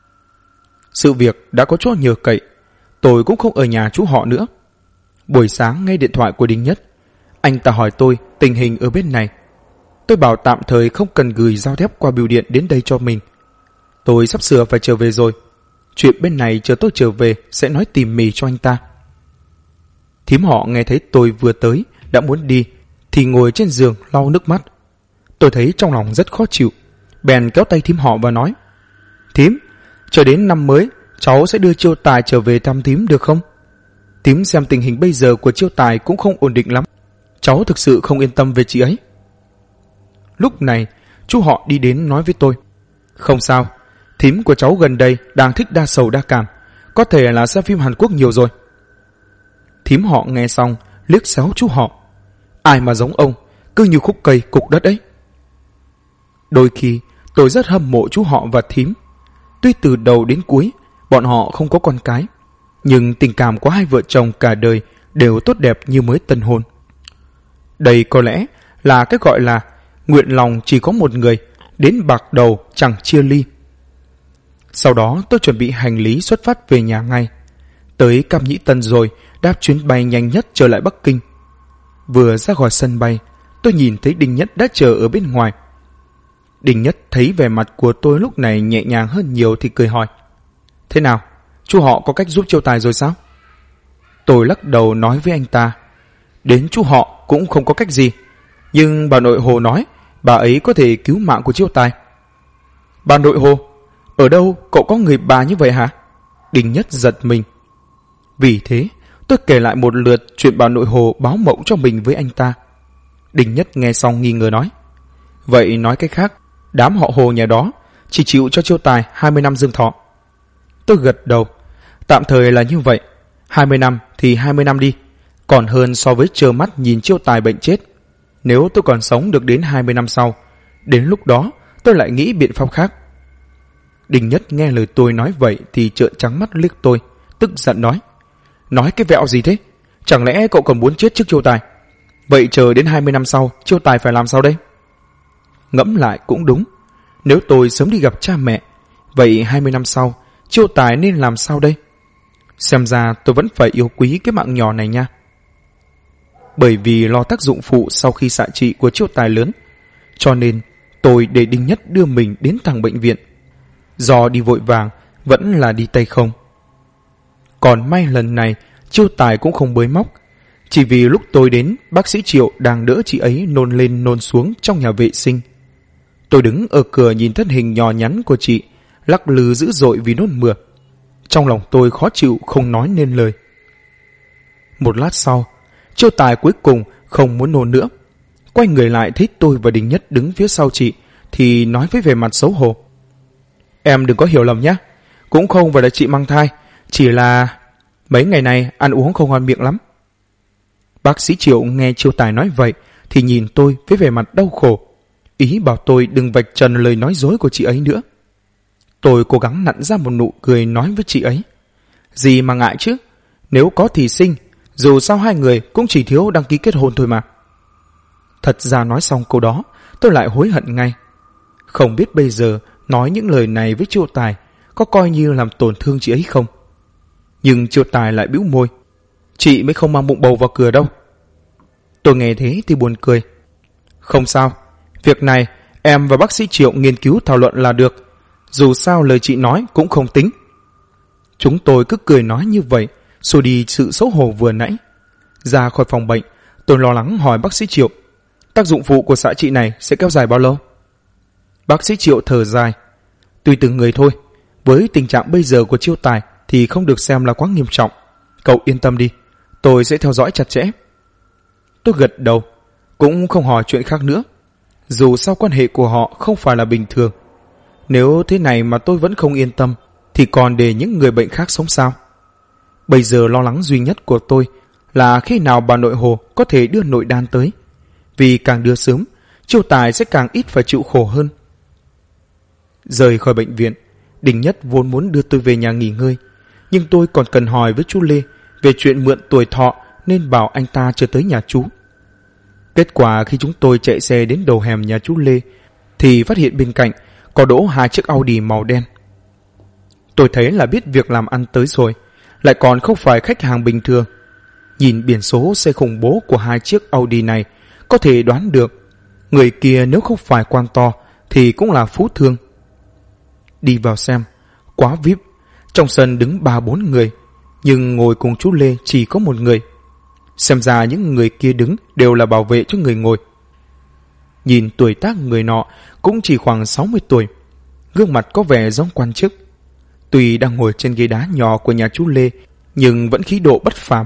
Sự việc đã có chỗ nhờ cậy, tôi cũng không ở nhà chú họ nữa. Buổi sáng nghe điện thoại của Đinh Nhất, anh ta hỏi tôi tình hình ở bên này. Tôi bảo tạm thời không cần gửi giao thép qua bưu điện đến đây cho mình. Tôi sắp sửa phải trở về rồi. Chuyện bên này chờ tôi trở về sẽ nói tỉ mỉ cho anh ta. Thím họ nghe thấy tôi vừa tới đã muốn đi thì ngồi trên giường lau nước mắt. Tôi thấy trong lòng rất khó chịu, bèn kéo tay thím họ và nói: Thím, chờ đến năm mới cháu sẽ đưa Chiêu Tài trở về thăm thím được không? Thím xem tình hình bây giờ của Chiêu Tài cũng không ổn định lắm, cháu thực sự không yên tâm về chị ấy. Lúc này chú họ đi đến nói với tôi: Không sao, thím của cháu gần đây đang thích đa sầu đa cảm, có thể là xem phim Hàn Quốc nhiều rồi. Thím họ nghe xong liếc xéo chú họ: Ai mà giống ông, cứ như khúc cây cục đất ấy. Đôi khi tôi rất hâm mộ chú họ và thím. Tuy từ đầu đến cuối bọn họ không có con cái, nhưng tình cảm của hai vợ chồng cả đời đều tốt đẹp như mới tân hôn. Đây có lẽ là cái gọi là nguyện lòng chỉ có một người, đến bạc đầu chẳng chia ly. Sau đó tôi chuẩn bị hành lý xuất phát về nhà ngay. Tới Cam Nhĩ Tân rồi, đáp chuyến bay nhanh nhất trở lại Bắc Kinh. Vừa ra khỏi sân bay, tôi nhìn thấy Đinh Nhất đã chờ ở bên ngoài. Đinh Nhất thấy vẻ mặt của tôi lúc này nhẹ nhàng hơn nhiều thì cười hỏi: Thế nào, chú họ có cách giúp Chiêu Tài rồi sao? Tôi lắc đầu nói với anh ta: Đến chú họ cũng không có cách gì, nhưng bà nội Hồ nói bà ấy có thể cứu mạng của Chiêu Tài. Bà nội Hồ? Ở đâu cậu có người bà như vậy hả? Đinh Nhất giật mình. Vì thế tôi kể lại một lượt chuyện bà nội Hồ báo mộng cho mình với anh ta. Đinh Nhất nghe xong nghi ngờ nói: Vậy nói cách khác, đám họ Hồ nhà đó chỉ chịu cho Chiêu Tài 20 năm dương thọ. Tôi gật đầu. Tạm thời là như vậy, 20 năm thì 20 năm đi, còn hơn so với trơ mắt nhìn Chiêu Tài bệnh chết. Nếu tôi còn sống được đến 20 năm sau, đến lúc đó tôi lại nghĩ biện pháp khác. Đinh Nhất nghe lời tôi nói vậy thì trợn trắng mắt liếc tôi, tức giận nói: Nói cái vẹo gì thế? Chẳng lẽ cậu còn muốn chết trước Chiêu Tài? Vậy chờ đến 20 năm sau, Chiêu Tài phải làm sao đây? Ngẫm lại cũng đúng. Nếu tôi sớm đi gặp cha mẹ, vậy 20 năm sau, Chiêu Tài nên làm sao đây? Xem ra tôi vẫn phải yêu quý cái mạng nhỏ này nha. Bởi vì lo tác dụng phụ sau khi xạ trị của Chiêu Tài lớn, cho nên tôi để Đinh Nhất đưa mình đến thẳng bệnh viện. Do đi vội vàng, vẫn là đi tay không. Còn may lần này Chiêu Tài cũng không bới móc. Chỉ vì lúc tôi đến, bác sĩ Triệu đang đỡ chị ấy nôn lên nôn xuống trong nhà vệ sinh. Tôi đứng ở cửa nhìn thân hình nhỏ nhắn của chị lắc lư dữ dội vì nôn mửa. Trong lòng tôi khó chịu không nói nên lời. Một lát sau, Chiêu Tài cuối cùng không muốn nôn nữa. Quay người lại thấy tôi và Đinh Nhất đứng phía sau chị thì nói với vẻ mặt xấu hổ: Em đừng có hiểu lầm nhé, cũng không phải là chị mang thai, chỉ là mấy ngày này ăn uống không ngon miệng lắm. Bác sĩ Triệu nghe Chiêu Tài nói vậy thì nhìn tôi với vẻ mặt đau khổ, ý bảo tôi đừng vạch trần lời nói dối của chị ấy nữa. Tôi cố gắng nặn ra một nụ cười nói với chị ấy. Gì mà ngại chứ, nếu có thì sinh, dù sao hai người cũng chỉ thiếu đăng ký kết hôn thôi mà. Thật ra nói xong câu đó, tôi lại hối hận ngay. Không biết bây giờ nói những lời này với Chiêu Tài có coi như làm tổn thương chị ấy không. Nhưng Chiêu Tài lại bĩu môi. Chị mới không mang bụng bầu vào cửa đâu. Tôi nghe thế thì buồn cười. Không sao, việc này em và bác sĩ Triệu nghiên cứu thảo luận là được. Dù sao lời chị nói cũng không tính. Chúng tôi cứ cười nói như vậy, xua đi sự xấu hổ vừa nãy. Ra khỏi phòng bệnh, tôi lo lắng hỏi bác sĩ Triệu, tác dụng phụ của xạ trị này sẽ kéo dài bao lâu? Bác sĩ Triệu thở dài. Tùy từng người thôi, với tình trạng bây giờ của Chiêu Tài thì không được xem là quá nghiêm trọng. Cậu yên tâm đi, tôi sẽ theo dõi chặt chẽ. Tôi gật đầu, cũng không hỏi chuyện khác nữa. Dù sao quan hệ của họ không phải là bình thường. Nếu thế này mà tôi vẫn không yên tâm, thì còn để những người bệnh khác sống sao? Bây giờ lo lắng duy nhất của tôi là khi nào bà nội Hồ có thể đưa nội đan tới. Vì càng đưa sớm, Chiêu Tài sẽ càng ít phải chịu khổ hơn. Rời khỏi bệnh viện, Đình Nhất vốn muốn đưa tôi về nhà nghỉ ngơi, nhưng tôi còn cần hỏi với chú Lê về chuyện mượn tuổi thọ nên bảo anh ta chờ tới nhà chú. Kết quả khi chúng tôi chạy xe đến đầu hẻm nhà chú Lê thì phát hiện bên cạnh có đỗ 2 chiếc Audi màu đen. Tôi thấy là biết việc làm ăn tới rồi, lại còn không phải khách hàng bình thường. Nhìn biển số xe khủng bố của 2 chiếc Audi này, có thể đoán được người kia nếu không phải quan to thì cũng là phú thương. Đi vào xem, quá VIP. Trong sân đứng 3-4 người, nhưng ngồi cùng chú Lê chỉ có một người. Xem ra những người kia đứng đều là bảo vệ cho người ngồi. Nhìn tuổi tác người nọ cũng chỉ khoảng 60 tuổi, gương mặt có vẻ giống quan chức. Tuy đang ngồi trên ghế đá nhỏ của nhà chú Lê, nhưng vẫn khí độ bất phàm.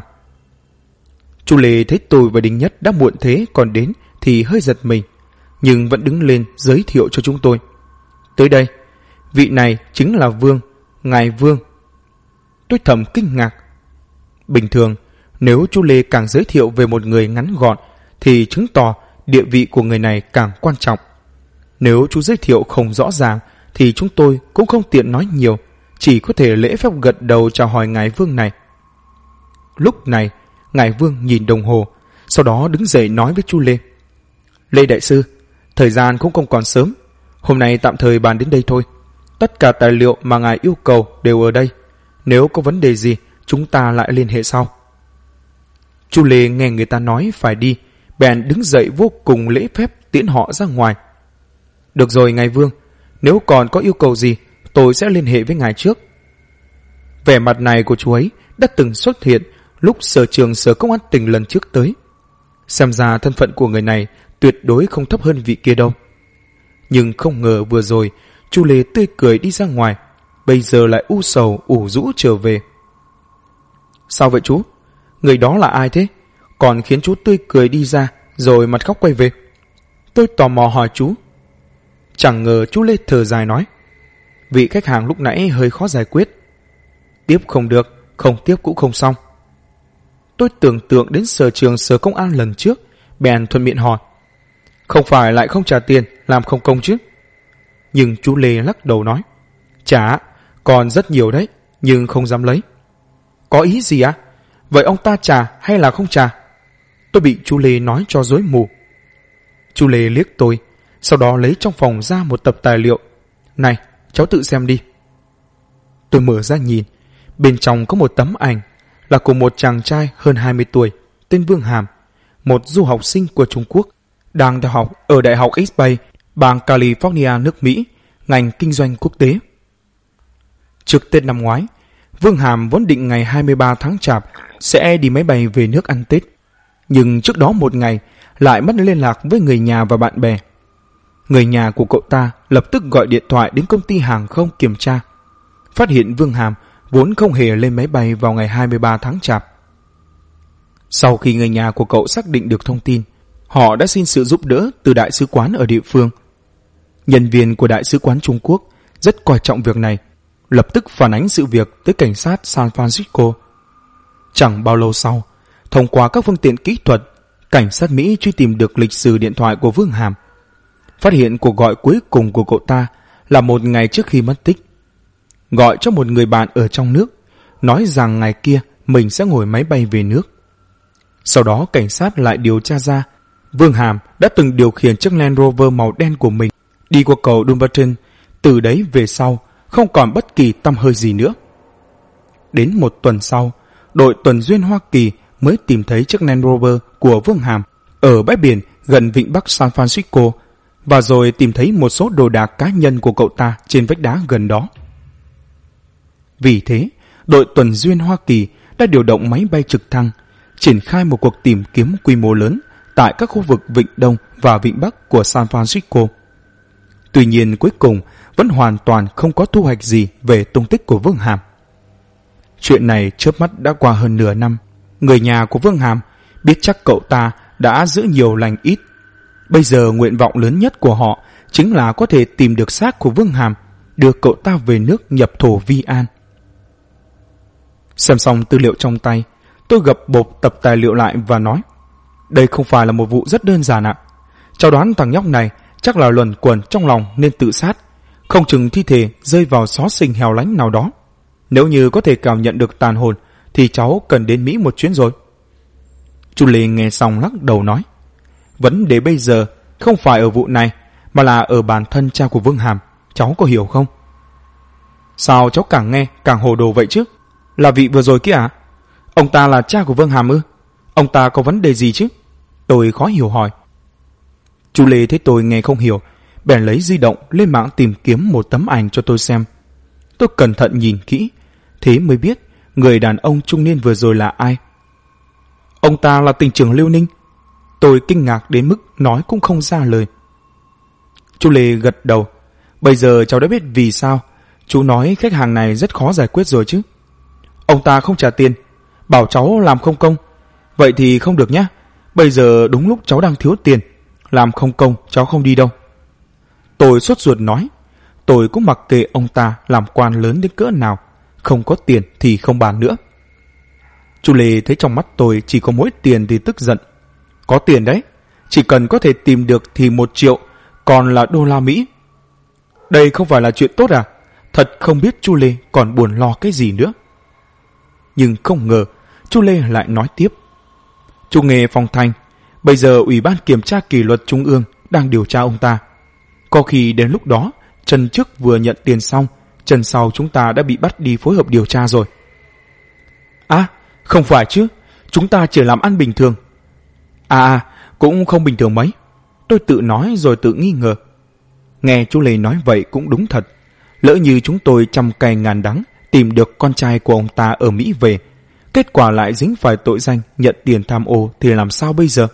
Chú Lê thấy tôi và Đình Nhất đã muộn thế còn đến thì hơi giật mình, nhưng vẫn đứng lên giới thiệu cho chúng tôi. Tới đây, vị này chính là Vương, ngài Vương. Tôi thầm kinh ngạc. Bình thường, nếu chú Lê càng giới thiệu về một người ngắn gọn thì chứng tỏ địa vị của người này càng quan trọng. Nếu chú giới thiệu không rõ ràng thì chúng tôi cũng không tiện nói nhiều, chỉ có thể lễ phép gật đầu chào hỏi ngài Vương này. Lúc này, ngài Vương nhìn đồng hồ, sau đó đứng dậy nói với chú Lê. Lê đại sư, thời gian cũng không còn sớm, hôm nay tạm thời bàn đến đây thôi. Tất cả tài liệu mà ngài yêu cầu đều ở đây. Nếu có vấn đề gì, chúng ta lại liên hệ sau. Chú Lê nghe người ta nói phải đi, bèn đứng dậy vô cùng lễ phép tiễn họ ra ngoài. Được rồi ngài Vương, nếu còn có yêu cầu gì, tôi sẽ liên hệ với ngài trước. Vẻ mặt này của chú ấy đã từng xuất hiện lúc sở trường sở công an tỉnh lần trước tới. Xem ra thân phận của người này tuyệt đối không thấp hơn vị kia đâu. Nhưng không ngờ vừa rồi chú Lê tươi cười đi ra ngoài, bây giờ lại u sầu ủ rũ trở về. Sao vậy chú? Người đó là ai thế? Còn khiến chú tươi cười đi ra rồi mặt khóc quay về. Tôi tò mò hỏi chú. Chẳng ngờ chú Lê thở dài nói. Vị khách hàng lúc nãy hơi khó giải quyết. Tiếp không được, không tiếp cũng không xong. Tôi tưởng tượng đến sở trường sở công an lần trước, bèn thuận miệng hỏi. Không phải lại không trả tiền, làm không công chứ? Nhưng chú Lê lắc đầu nói. Trả, còn rất nhiều đấy, nhưng không dám lấy. Có ý gì á? Vậy ông ta trả hay là không trả? Tôi bị chú Lê nói cho rối mù. Chú Lê liếc tôi, sau đó lấy trong phòng ra một tập tài liệu. Này, cháu tự xem đi. Tôi mở ra nhìn, bên trong có một tấm ảnh là của một chàng trai hơn 20 tuổi, tên Vương Hàm, một du học sinh của Trung Quốc, đang theo học ở Đại học East Bay, bang California, nước Mỹ, ngành kinh doanh quốc tế. Trước Tết năm ngoái, Vương Hàm vốn định ngày 23 tháng Chạp sẽ đi máy bay về nước ăn Tết. Nhưng trước đó một ngày lại mất liên lạc với người nhà và bạn bè. Người nhà của cậu ta lập tức gọi điện thoại đến công ty hàng không kiểm tra. Phát hiện Vương Hàm vốn không hề lên máy bay vào ngày 23 tháng Chạp. Sau khi người nhà của cậu xác định được thông tin, họ đã xin sự giúp đỡ từ đại sứ quán ở địa phương. Nhân viên của đại sứ quán Trung Quốc rất coi trọng việc này, lập tức phản ánh sự việc tới cảnh sát San Francisco. Chẳng bao lâu sau, thông qua các phương tiện kỹ thuật, cảnh sát Mỹ truy tìm được lịch sử điện thoại của Vương Hàm. Phát hiện cuộc gọi cuối cùng của cậu ta là một ngày trước khi mất tích. gọi cho một người bạn ở trong nước, nói rằng ngày kia mình sẽ ngồi máy bay về nước. Sau đó cảnh sát lại điều tra ra Vương Hàm đã từng điều khiển chiếc Land Rover màu đen của mình đi qua cầu Dumbarton, từ đấy về sau không còn bất kỳ tăm hơi gì nữa. Đến một tuần sau, đội tuần duyên Hoa Kỳ mới tìm thấy chiếc Land Rover của Vương Hàm ở bãi biển gần vịnh Bắc San Francisco, và rồi tìm thấy một số đồ đạc cá nhân của cậu ta trên vách đá gần đó. Vì thế, đội tuần duyên Hoa Kỳ đã điều động máy bay trực thăng, triển khai một cuộc tìm kiếm quy mô lớn tại các khu vực vịnh Đông và vịnh Bắc của San Francisco. Tuy nhiên cuối cùng vẫn hoàn toàn không có thu hoạch gì về tung tích của Vương Hàm. Chuyện này chớp mắt đã qua hơn nửa năm. Người nhà của Vương Hàm biết chắc cậu ta đã giữ nhiều lành ít. Bây giờ nguyện vọng lớn nhất của họ chính là có thể tìm được xác của Vương Hàm, đưa cậu ta về nước nhập thổ vi an. Xem xong tư liệu trong tay, tôi gập bộp tập tài liệu lại và nói: đây không phải là một vụ rất đơn giản ạ. Cháu đoán thằng nhóc này chắc là luẩn quẩn trong lòng nên tự sát, không chừng thi thể rơi vào xó xỉnh hẻo lánh nào đó. Nếu như có thể cảm nhận được tàn hồn thì cháu cần đến Mỹ một chuyến rồi. Chu Lê nghe xong lắc đầu nói: vấn đề bây giờ không phải ở vụ này, mà là ở bản thân cha của Vương Hàm, cháu có hiểu không? Sao cháu càng nghe càng hồ đồ vậy chứ? Là vị vừa rồi kia à? Ông ta là cha của Vương Hàm ư? Ông ta có vấn đề gì chứ? Tôi khó hiểu hỏi. Chu Lê thấy tôi nghe không hiểu, bèn lấy di động lên mạng tìm kiếm một tấm ảnh cho tôi xem. Tôi cẩn thận nhìn kỹ, thế mới biết người đàn ông trung niên vừa rồi là ai. Ông ta là tỉnh trưởng Liêu Ninh. Tôi kinh ngạc đến mức nói cũng không ra lời. Chu Lê gật đầu. Bây giờ cháu đã biết vì sao chú nói khách hàng này rất khó giải quyết rồi chứ. Ông ta không trả tiền, bảo cháu làm không công. Vậy thì không được nhé. Bây giờ đúng lúc cháu đang thiếu tiền, làm không công cháu không đi đâu. Tôi sốt ruột nói, tôi cũng mặc kệ ông ta làm quan lớn đến cỡ nào, không có tiền thì không bàn nữa. Chu Lê thấy trong mắt tôi chỉ có mỗi tiền thì tức giận. Có tiền đấy, chỉ cần có thể tìm được thì 1 triệu, còn là đô la Mỹ. Đây không phải là chuyện tốt à? Thật không biết Chu Lê còn buồn lo cái gì nữa. Nhưng không ngờ Chu Lê lại nói tiếp: chú nghe Phong Thanh, bây giờ Ủy ban Kiểm tra Kỷ luật Trung ương đang điều tra ông ta. Có khi đến lúc đó chân trước vừa nhận tiền xong, chân sau chúng ta đã bị bắt đi phối hợp điều tra rồi. À, không phải chứ, chúng ta chỉ làm ăn bình thường. Cũng không bình thường mấy. Tôi tự nói rồi tự nghi ngờ. Nghe chú Lê nói vậy cũng đúng thật. Lỡ như chúng tôi trăm cay ngàn đắng tìm được con trai của ông ta ở Mỹ về, kết quả lại dính phải tội danh nhận tiền tham ô thì làm sao bây giờ?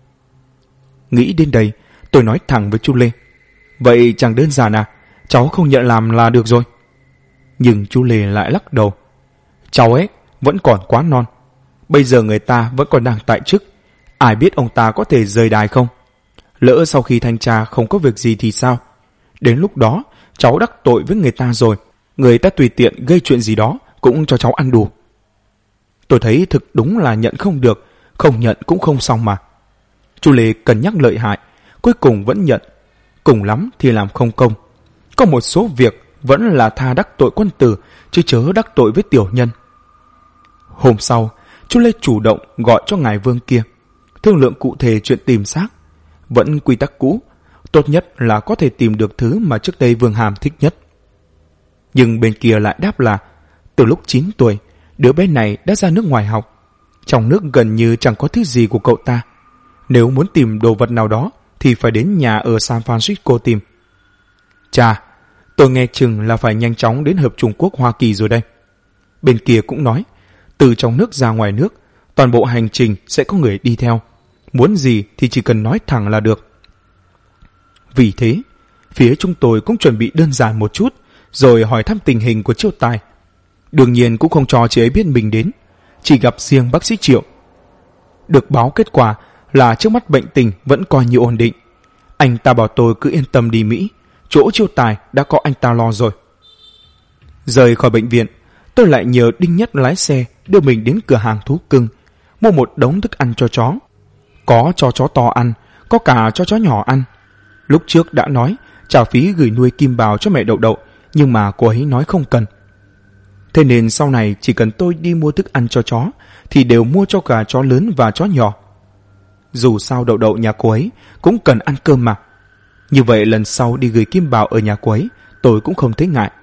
Nghĩ đến đây, tôi nói thẳng với chú Lê: vậy chẳng đơn giản à, cháu không nhận làm là được rồi. Nhưng chú Lê lại lắc đầu: cháu ấy vẫn còn quá non. Bây giờ người ta vẫn còn đang tại chức, ai biết ông ta có thể rời đài không? Lỡ sau khi thanh tra không có việc gì thì sao? Đến lúc đó cháu đắc tội với người ta rồi, người ta tùy tiện gây chuyện gì đó cũng cho cháu ăn đủ. Tôi thấy thực đúng là nhận không được, không nhận cũng không xong mà. Chu Lê cân nhắc lợi hại, cuối cùng vẫn nhận. Cùng lắm thì làm không công. Có một số việc vẫn là tha đắc tội quân tử, chứ chớ đắc tội với tiểu nhân. Hôm sau, Chu Lê chủ động gọi cho ngài Vương kia, thương lượng cụ thể chuyện tìm xác. Vẫn quy tắc cũ, tốt nhất là có thể tìm được thứ mà trước đây Vương Hàm thích nhất. Nhưng bên kia lại đáp là từ lúc 9 tuổi, đứa bé này đã ra nước ngoài học. Trong nước gần như chẳng có thứ gì của cậu ta. Nếu muốn tìm đồ vật nào đó thì phải đến nhà ở San Francisco tìm. Chà, tôi nghe chừng là phải nhanh chóng đến Hợp Trung Quốc Hoa Kỳ rồi đây. Bên kia cũng nói, từ trong nước ra ngoài nước, toàn bộ hành trình sẽ có người đi theo. Muốn gì thì chỉ cần nói thẳng là được. Vì thế, phía chúng tôi cũng chuẩn bị đơn giản một chút, rồi hỏi thăm tình hình của Chiêu Tài. Đương nhiên cũng không cho chị ấy biết mình đến, chỉ gặp riêng bác sĩ Triệu. Được báo kết quả là trước mắt bệnh tình vẫn coi như ổn định. Anh ta bảo tôi cứ yên tâm đi Mỹ, chỗ Chiêu Tài đã có anh ta lo rồi. Rời khỏi bệnh viện, tôi lại nhờ Đinh Nhất lái xe đưa mình đến cửa hàng thú cưng, mua một đống thức ăn cho chó. Có cho chó to ăn, có cả cho chó nhỏ ăn. Lúc trước đã nói trả phí gửi nuôi Kim Bào cho mẹ Đậu Đậu, nhưng mà cô ấy nói không cần. Thế nên sau này chỉ cần tôi đi mua thức ăn cho chó thì đều mua cho cả chó lớn và chó nhỏ. Dù sao Đậu Đậu nhà cô ấy cũng cần ăn cơm mà. Như vậy lần sau đi gửi Kim Bảo ở nhà cô ấy, tôi cũng không thấy ngại.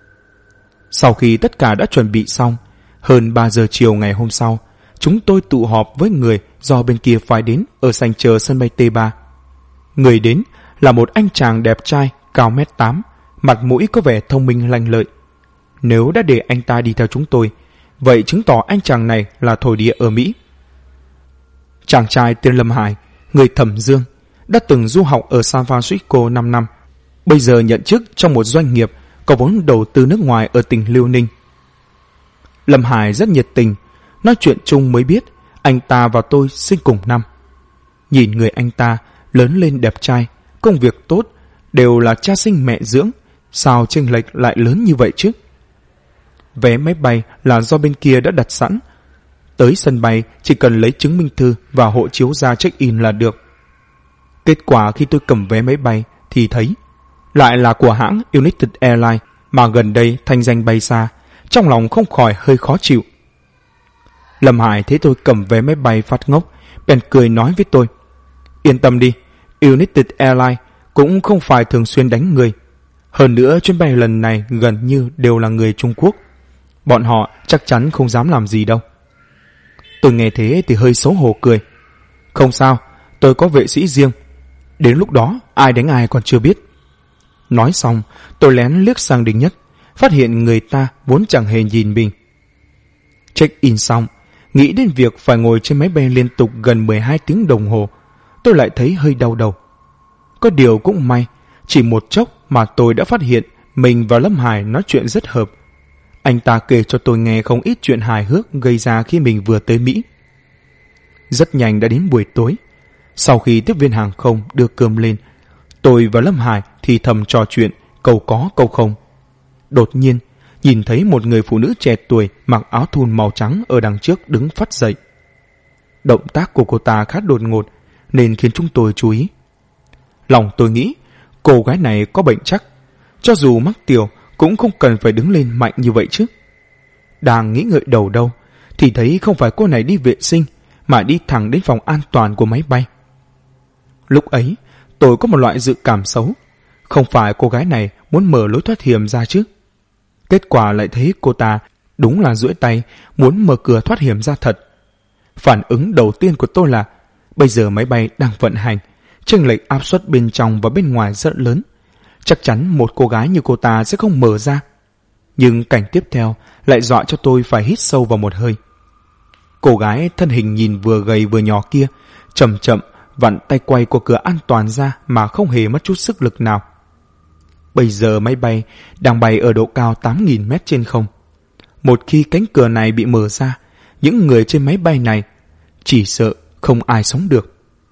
Sau khi tất cả đã chuẩn bị xong, hơn 3 giờ chiều ngày hôm sau, chúng tôi tụ họp với người do bên kia phái đến ở sảnh chờ sân bay T3. Người đến là một anh chàng đẹp trai, cao 1m8, mặt mũi có vẻ thông minh lanh lợi. Nếu đã để anh ta đi theo chúng tôi, vậy chứng tỏ anh chàng này là thổ địa ở Mỹ. Chàng trai tên Lâm Hải, người Thẩm Dương, đã từng du học ở San Francisco 5 năm, bây giờ nhận chức trong một doanh nghiệp có vốn đầu tư nước ngoài ở tỉnh Liêu Ninh. Lâm Hải rất nhiệt tình, nói chuyện chung mới biết anh ta và tôi sinh cùng năm. Nhìn người anh ta lớn lên đẹp trai, công việc tốt, đều là cha sinh mẹ dưỡng, sao chênh lệch lại lớn như vậy chứ? Vé máy bay là do bên kia đã đặt sẵn. Tới sân bay chỉ cần lấy chứng minh thư và hộ chiếu ra check-in là được. Kết quả khi tôi cầm vé máy bay thì thấy lại là của hãng United Airlines mà gần đây thanh danh bay xa, trong lòng không khỏi hơi khó chịu. Lâm Hải thấy tôi cầm vé máy bay phát ngốc, bèn cười nói với tôi: Yên tâm đi, United Airlines cũng không phải thường xuyên đánh người. Hơn nữa chuyến bay lần này gần như đều là người Trung Quốc. Bọn họ chắc chắn không dám làm gì đâu. Tôi nghe thế thì hơi xấu hổ cười. Không sao, tôi có vệ sĩ riêng. Đến lúc đó ai đánh ai còn chưa biết. Nói xong, tôi lén liếc sang Đinh Nhất, phát hiện người ta vốn chẳng hề nhìn mình. Check-in xong, nghĩ đến việc phải ngồi trên máy bay liên tục gần 12 tiếng đồng hồ, tôi lại thấy hơi đau đầu. Có điều cũng may, chỉ một chốc mà tôi đã phát hiện mình và Lâm Hải nói chuyện rất hợp. Anh ta kể cho tôi nghe không ít chuyện hài hước gây ra khi mình vừa tới Mỹ. Rất nhanh đã đến buổi tối. Sau khi tiếp viên hàng không đưa cơm lên, tôi và Lâm Hải thì thầm trò chuyện, câu có câu không. Đột nhiên, nhìn thấy một người phụ nữ trẻ tuổi mặc áo thun màu trắng ở đằng trước đứng phắt dậy. Động tác của cô ta khá đột ngột nên khiến chúng tôi chú ý. Lòng tôi nghĩ, cô gái này có bệnh chắc. Cho dù mắc tiểu cũng không cần phải đứng lên mạnh như vậy chứ. Đang nghĩ ngợi đầu đâu thì thấy không phải cô này đi vệ sinh mà đi thẳng đến phòng an toàn của máy bay. Lúc ấy tôi có một loại dự cảm xấu, không phải cô gái này muốn mở lối thoát hiểm ra chứ. Kết quả lại thấy cô ta đúng là duỗi tay muốn mở cửa thoát hiểm ra thật. Phản ứng đầu tiên của tôi là bây giờ máy bay đang vận hành, chênh lệch áp suất bên trong và bên ngoài rất lớn, chắc chắn một cô gái như cô ta sẽ không mở ra. Nhưng cảnh tiếp theo lại dọa cho tôi phải hít sâu vào một hơi. Cô gái thân hình nhìn vừa gầy vừa nhỏ kia chậm chậm vặn tay quay của cửa an toàn ra mà không hề mất chút sức lực nào. Bây giờ máy bay đang bay ở độ cao 8.000 mét trên không. Một khi cánh cửa này bị mở ra, những người trên máy bay này chỉ sợ không ai sống được.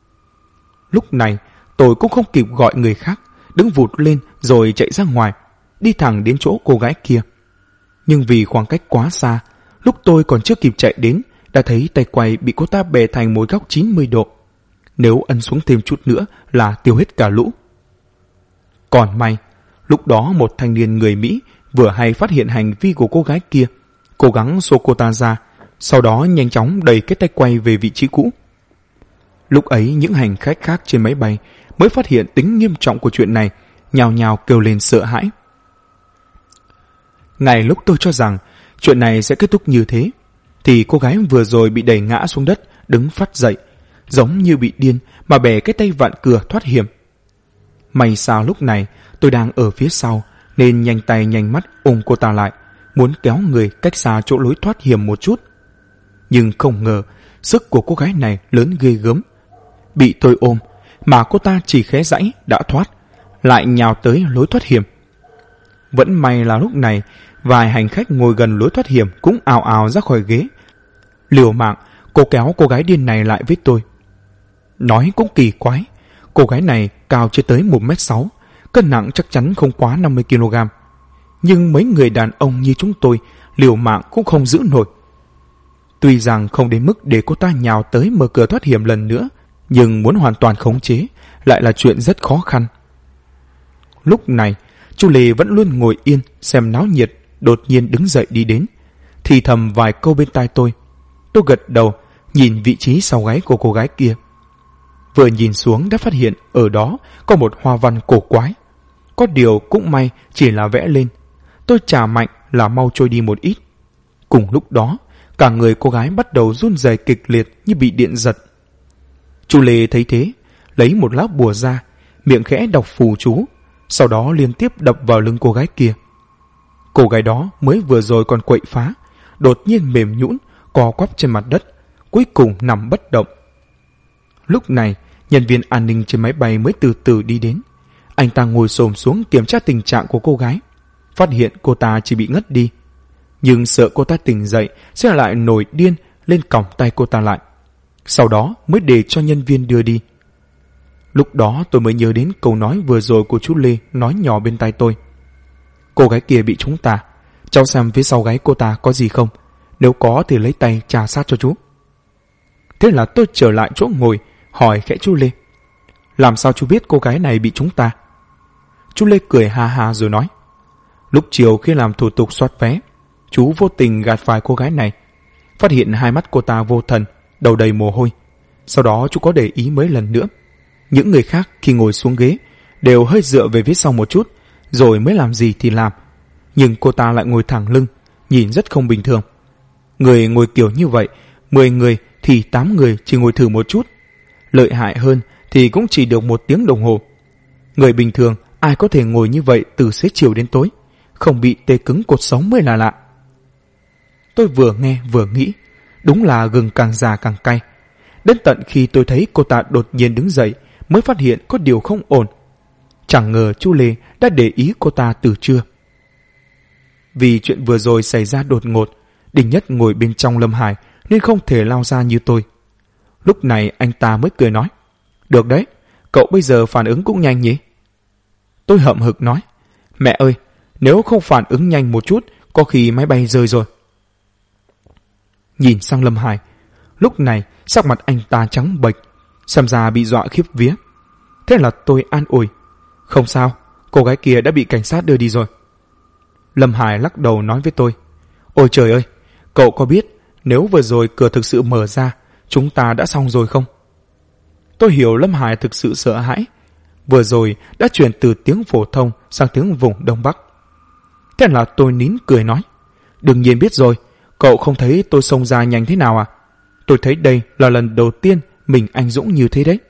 Lúc này tôi cũng không kịp gọi người khác, đứng vụt lên rồi chạy ra ngoài, đi thẳng đến chỗ cô gái kia. Nhưng vì khoảng cách quá xa, lúc tôi còn chưa kịp chạy đến đã thấy tay quay bị cô ta bẻ thành một góc 90 độ. Nếu ấn xuống thêm chút nữa là tiêu hết cả lũ. Còn may, lúc đó một thanh niên người Mỹ vừa hay phát hiện hành vi của cô gái kia, cố gắng xô cô ta ra, sau đó nhanh chóng đẩy cái tay quay về vị trí cũ. Lúc ấy những hành khách khác trên máy bay mới phát hiện tính nghiêm trọng của chuyện này, nhào nhào kêu lên sợ hãi. Ngay lúc tôi cho rằng chuyện này sẽ kết thúc như thế, thì cô gái vừa rồi bị đẩy ngã xuống đất, đứng phắt dậy, giống như bị điên mà bẻ cái tay vặn cửa thoát hiểm. May sao lúc này tôi đang ở phía sau nên nhanh tay nhanh mắt ôm cô ta lại, muốn kéo người cách xa chỗ lối thoát hiểm một chút. Nhưng không ngờ sức của cô gái này lớn ghê gớm. Bị tôi ôm mà cô ta chỉ khé giãy đã thoát, lại nhào tới lối thoát hiểm. Vẫn may là lúc này vài hành khách ngồi gần lối thoát hiểm cũng ào ào ra khỏi ghế. Liều mạng cô kéo cô gái điên này lại với tôi. Nói cũng kỳ quái, cô gái này cao chưa tới 1m6, cân nặng chắc chắn không quá 50kg. Nhưng mấy người đàn ông như chúng tôi liều mạng cũng không giữ nổi. Tuy rằng không đến mức để cô ta nhào tới mở cửa thoát hiểm lần nữa, nhưng muốn hoàn toàn khống chế lại là chuyện rất khó khăn. Lúc này chú Lê vẫn luôn ngồi yên xem náo nhiệt, đột nhiên đứng dậy đi đến, thì thầm vài câu bên tai tôi. Tôi gật đầu, nhìn vị trí sau gáy của cô gái kia. Vừa nhìn xuống đã phát hiện ở đó có một hoa văn cổ quái. Có điều cũng may chỉ là vẽ lên. Tôi chà mạnh là mau trôi đi một ít. Cùng lúc đó, cả người cô gái bắt đầu run rẩy kịch liệt như bị điện giật. Chu Lê thấy thế, lấy một lá bùa ra, miệng khẽ đọc phù chú, sau đó liên tiếp đập vào lưng cô gái kia. Cô gái đó mới vừa rồi còn quậy phá, đột nhiên mềm nhũn, co quắp trên mặt đất, cuối cùng nằm bất động. Lúc này, nhân viên an ninh trên máy bay mới từ từ đi đến. Anh ta ngồi xổm xuống kiểm tra tình trạng của cô gái, phát hiện cô ta chỉ bị ngất đi, nhưng sợ cô ta tỉnh dậy sẽ lại nổi điên lên còng tay cô ta lại, sau đó mới để cho nhân viên đưa đi. Lúc đó tôi mới nhớ đến câu nói vừa rồi của chú Lê nói nhỏ bên tai tôi. Cô gái kia bị chúng ta, cháu xem phía sau gáy cô ta có gì không, nếu có thì lấy tay chà sát cho chú. Thế là tôi trở lại chỗ ngồi, hỏi khẽ chú Lê, làm sao chú biết cô gái này bị chúng ta? Chú Lê cười ha ha rồi nói, lúc chiều khi làm thủ tục soát vé, chú vô tình gạt phải cô gái này, phát hiện hai mắt cô ta vô thần, đầu đầy mồ hôi. Sau đó chú có để ý mấy lần nữa. Những người khác khi ngồi xuống ghế đều hơi dựa về phía sau một chút, rồi mới làm gì thì làm. Nhưng cô ta lại ngồi thẳng lưng, nhìn rất không bình thường. Người ngồi kiểu như vậy, 10 người thì 8 người chỉ ngồi thử một chút. Lợi hại hơn thì cũng chỉ được 1 tiếng đồng hồ. Người bình thường ai có thể ngồi như vậy từ xế chiều đến tối, không bị tê cứng cột sống mới là lạ. Tôi vừa nghe vừa nghĩ, đúng là gừng càng già càng cay. Đến tận khi tôi thấy cô ta đột nhiên đứng dậy mới phát hiện có điều không ổn. Chẳng ngờ chú Lê đã để ý cô ta từ trưa. Vì chuyện vừa rồi xảy ra đột ngột, Đinh Nhất ngồi bên trong Lâm Hải nên không thể lao ra như tôi. Lúc này anh ta mới cười nói, được đấy, cậu bây giờ phản ứng cũng nhanh nhỉ? Tôi hậm hực nói, mẹ ơi, nếu không phản ứng nhanh một chút, có khi máy bay rơi rồi. Nhìn sang Lâm Hải, lúc này sắc mặt anh ta trắng bệch, xem ra bị dọa khiếp vía. Thế là tôi an ủi, không sao, cô gái kia đã bị cảnh sát đưa đi rồi. Lâm Hải lắc đầu nói với tôi, ôi trời ơi, cậu có biết nếu vừa rồi cửa thực sự mở ra, chúng ta đã xong rồi không? Tôi hiểu Lâm Hải thực sự sợ hãi. Vừa rồi đã chuyển từ tiếng phổ thông sang tiếng vùng Đông Bắc. Thế là tôi nín cười nói, đương nhiên biết rồi, cậu không thấy tôi xông ra nhanh thế nào à? Tôi thấy đây là lần đầu tiên mình anh dũng như thế đấy.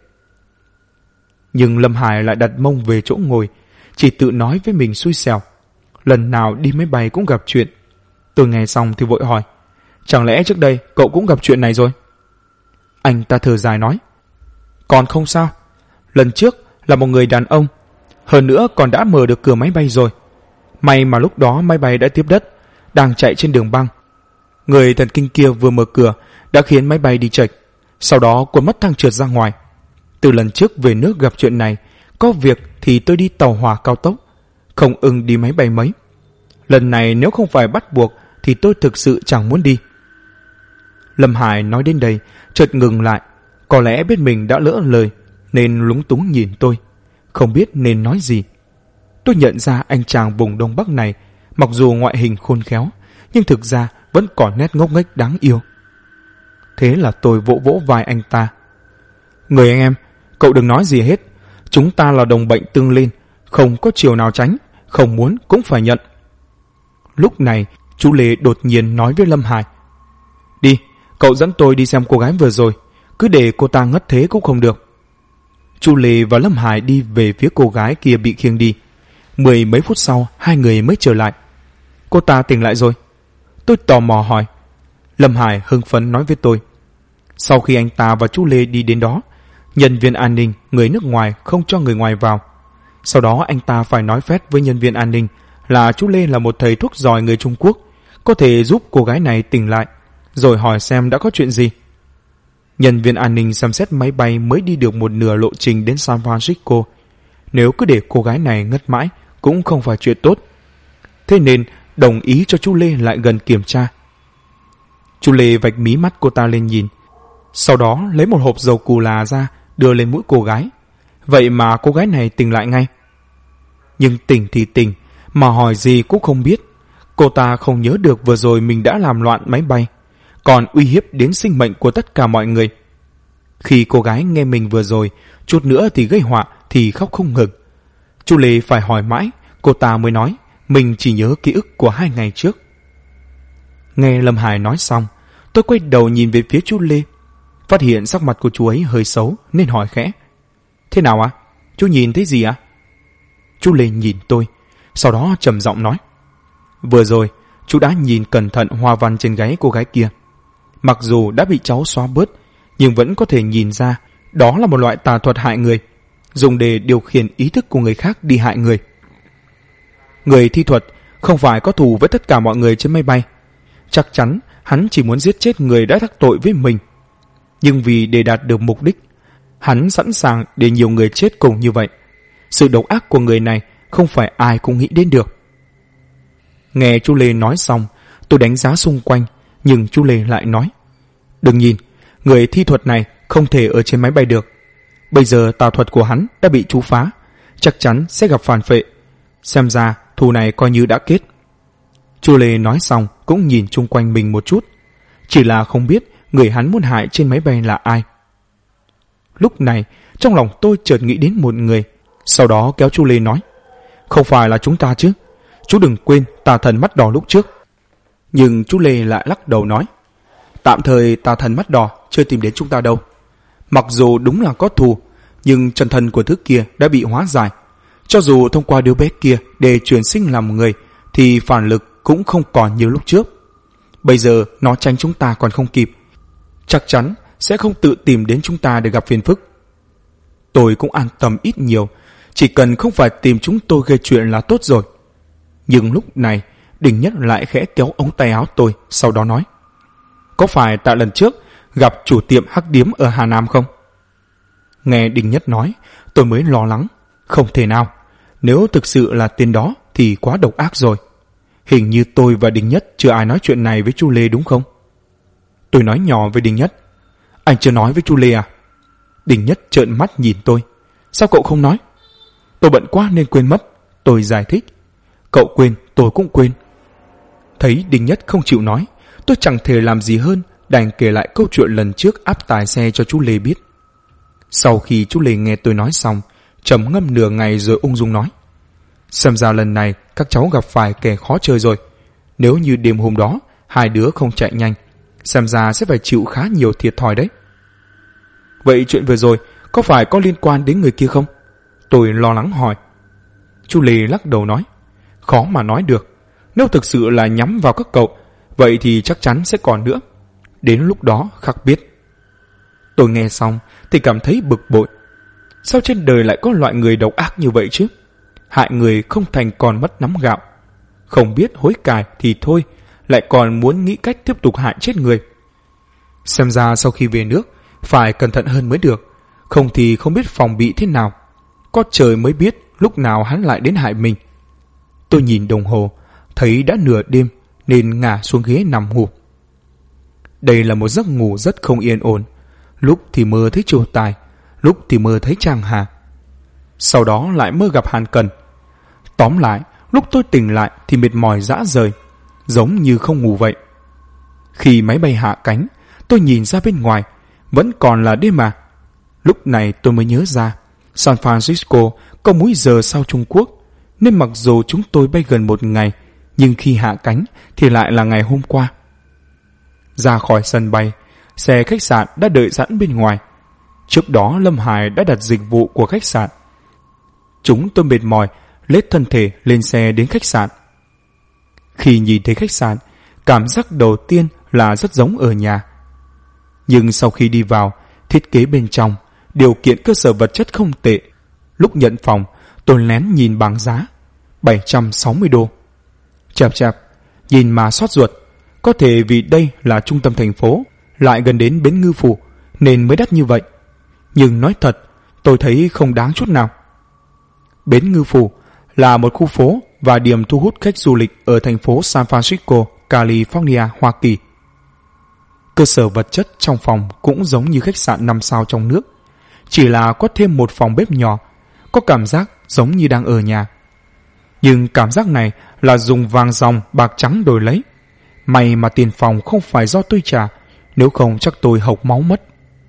Nhưng Lâm Hải lại đặt mông về chỗ ngồi, chỉ tự nói với mình xui xẻo. Lần nào đi máy bay cũng gặp chuyện. Tôi nghe xong thì vội hỏi, chẳng lẽ trước đây cậu cũng gặp chuyện này rồi? Anh ta thở dài nói, còn không sao, lần trước là một người đàn ông, hơn nữa còn đã mở được cửa máy bay rồi. May mà lúc đó máy bay đã tiếp đất, đang chạy trên đường băng. Người thần kinh kia vừa mở cửa đã khiến máy bay đi chệch, sau đó cuốn mất thang trượt ra ngoài. Từ lần trước về nước gặp chuyện này, có việc thì tôi đi tàu hỏa cao tốc, không ưng đi máy bay mấy. Lần này nếu không phải bắt buộc thì tôi thực sự chẳng muốn đi. Lâm Hải nói đến đây chợt ngừng lại, có lẽ biết mình đã lỡ lời nên lúng túng nhìn tôi, không biết nên nói gì. Tôi nhận ra anh chàng vùng Đông Bắc này mặc dù ngoại hình khôn khéo, nhưng thực ra vẫn còn nét ngốc nghếch đáng yêu. Thế là tôi vỗ vỗ vai anh ta. Người anh em, cậu đừng nói gì hết. Chúng ta là đồng bệnh tương liên, không có chiều nào tránh, không muốn cũng phải nhận. Lúc này, chú Lê đột nhiên nói với Lâm Hải, đi, cậu dẫn tôi đi xem cô gái vừa rồi, cứ để cô ta ngất thế cũng không được. Chú Lê và Lâm Hải đi về phía cô gái kia bị khiêng đi. 10 mấy phút sau, hai người mới trở lại. Cô ta tỉnh lại rồi? Tôi tò mò hỏi. Lâm Hải hưng phấn nói với tôi. Sau khi anh ta và chú Lê đi đến đó, nhân viên an ninh người nước ngoài không cho người ngoài vào. Sau đó anh ta phải nói phét với nhân viên an ninh là chú Lê là một thầy thuốc giỏi người Trung Quốc, có thể giúp cô gái này tỉnh lại, rồi hỏi xem đã có chuyện gì. Nhân viên an ninh xem xét máy bay mới đi được một nửa lộ trình đến San Francisco. Nếu cứ để cô gái này ngất mãi cũng không phải chuyện tốt. Thế nên đồng ý cho chú Lê lại gần kiểm tra. Chú Lê vạch mí mắt cô ta lên nhìn, sau đó lấy một hộp dầu cù là ra đưa lên mũi cô gái. Vậy mà cô gái này tỉnh lại ngay. Nhưng tỉnh thì tỉnh, mà hỏi gì cũng không biết. Cô ta không nhớ được vừa rồi mình đã làm loạn máy bay, còn uy hiếp đến sinh mệnh của tất cả mọi người. Khi cô gái nghe mình vừa rồi, chút nữa thì gây họa thì khóc không ngừng. Chu Lê phải hỏi mãi, cô ta mới nói mình chỉ nhớ ký ức của 2 ngày trước. Nghe Lâm Hải nói xong, tôi quay đầu nhìn về phía chú Lê, phát hiện sắc mặt của chú ấy hơi xấu nên hỏi khẽ: Thế nào ạ? Chú nhìn thấy gì ạ? Chú Lê nhìn tôi, sau đó trầm giọng nói: Vừa rồi, chú đã nhìn cẩn thận hoa văn trên gáy cô gái kia. Mặc dù đã bị cháu xóa bớt, nhưng vẫn có thể nhìn ra đó là một loại tà thuật hại người, dùng để điều khiển ý thức của người khác đi hại người. Người thi thuật không phải có thù với tất cả mọi người trên máy bay. Chắc chắn hắn chỉ muốn giết chết người đã đắc tội với mình. Nhưng vì để đạt được mục đích, hắn sẵn sàng để nhiều người chết cùng như vậy. Sự độc ác của người này không phải ai cũng nghĩ đến được. Nghe chú Lê nói xong, tôi đánh giá xung quanh, nhưng chú Lê lại nói: Đừng nhìn, người thi thuật này không thể ở trên máy bay được. Bây giờ tà thuật của hắn đã bị chú phá, chắc chắn sẽ gặp phản phệ. Xem ra thù này coi như đã kết. Chú Lê nói xong cũng nhìn chung quanh mình một chút, chỉ là không biết người hắn muốn hại trên máy bay là ai. Lúc này trong lòng tôi chợt nghĩ đến một người, sau đó kéo chú Lê nói: Không phải là chúng ta chứ? Chú đừng quên tà thần mắt đỏ lúc trước. Nhưng chú Lê lại lắc đầu nói: Tạm thời tà thần mắt đỏ chưa tìm đến chúng ta đâu. Mặc dù đúng là có thù, nhưng chân thân của thứ kia đã bị hóa giải. Cho dù thông qua đứa bé kia để chuyển sinh làm người, thì phản lực cũng không còn như lúc trước. Bây giờ nó tránh chúng ta còn không kịp, chắc chắn sẽ không tự tìm đến chúng ta để gặp phiền phức. Tôi cũng an tâm ít nhiều, chỉ cần không phải tìm chúng tôi gây chuyện là tốt rồi. Nhưng lúc này Đình Nhất lại khẽ kéo ống tay áo tôi, sau đó nói: Có phải tại lần trước gặp chủ tiệm hắc điếm ở Hà Nam không? Nghe Đình Nhất nói, tôi mới lo lắng. Không thể nào, nếu thực sự là tên đó thì quá độc ác rồi. Hình như tôi và Đình Nhất chưa ai nói chuyện này với chú Lê đúng không? Tôi nói nhỏ với Đình Nhất: Anh chưa nói với chú Lê à? Đình Nhất trợn mắt nhìn tôi: Sao cậu không nói? Tôi bận quá nên quên mất. Tôi giải thích: Cậu quên, tôi cũng quên. Thấy Đình Nhất không chịu nói, tôi chẳng thể làm gì hơn đành kể lại câu chuyện lần trước áp tải xe cho chú Lê biết. Sau khi chú Lê nghe tôi nói xong, trầm ngâm nửa ngày rồi ung dung nói: Xem ra lần này các cháu gặp phải kẻ khó chơi rồi. Nếu như đêm hôm đó hai đứa không chạy nhanh, xem ra sẽ phải chịu khá nhiều thiệt thòi đấy. Vậy chuyện vừa rồi có phải có liên quan đến người kia không? Tôi lo lắng hỏi. Chú Lê lắc đầu nói: Khó mà nói được. Nếu thực sự là nhắm vào các cậu, vậy thì chắc chắn sẽ còn nữa. Đến lúc đó khắc biết. Tôi nghe xong thì cảm thấy bực bội. Sao trên đời lại có loại người độc ác như vậy chứ? Hại người không thành còn mất nắm gạo. Không biết hối cải thì thôi, lại còn muốn nghĩ cách tiếp tục hại chết người. Xem ra sau khi về nước phải cẩn thận hơn mới được, không thì không biết phòng bị thế nào. Có trời mới biết lúc nào hắn lại đến hại mình. Tôi nhìn đồng hồ, thấy đã nửa đêm nên ngả xuống ghế nằm ngủ. Đây là một giấc ngủ rất không yên ổn. Lúc thì mơ thấy Triều Tài, lúc thì mơ thấy Trang Hà, sau đó lại mơ gặp Hàn Cần. Tóm lại, lúc tôi tỉnh lại thì mệt mỏi rã rời, giống như không ngủ vậy. Khi máy bay hạ cánh, tôi nhìn ra bên ngoài, vẫn còn là đêm mà. Lúc này tôi mới nhớ ra, San Francisco có múi giờ sau Trung Quốc, nên mặc dù chúng tôi bay gần 1 ngày, nhưng khi hạ cánh thì lại là ngày hôm qua. Ra khỏi sân bay, xe khách sạn đã đợi sẵn bên ngoài. Trước đó Lâm Hải đã đặt dịch vụ của khách sạn. Chúng tôi mệt mỏi, lết thân thể lên xe đến khách sạn. Khi nhìn thấy khách sạn, cảm giác đầu tiên là rất giống ở nhà. Nhưng sau khi đi vào, thiết kế bên trong, điều kiện cơ sở vật chất không tệ. Lúc nhận phòng, tôi lén nhìn bảng giá, 760 đô. Chạp, nhìn mà xót ruột. Có thể vì đây là trung tâm thành phố, lại gần đến bến Ngư Phủ, nên mới đắt như vậy. Nhưng nói thật, tôi thấy không đáng chút nào. Bến Ngư Phủ là một khu phố và điểm thu hút khách du lịch ở thành phố San Francisco, California, Hoa Kỳ. Cơ sở vật chất trong phòng cũng giống như khách sạn 5 sao trong nước, chỉ là có thêm một phòng bếp nhỏ, có cảm giác giống như đang ở nhà. Nhưng cảm giác này là dùng vàng ròng bạc trắng đổi lấy. May mà tiền phòng không phải do tôi trả, nếu không chắc tôi hộc máu mất.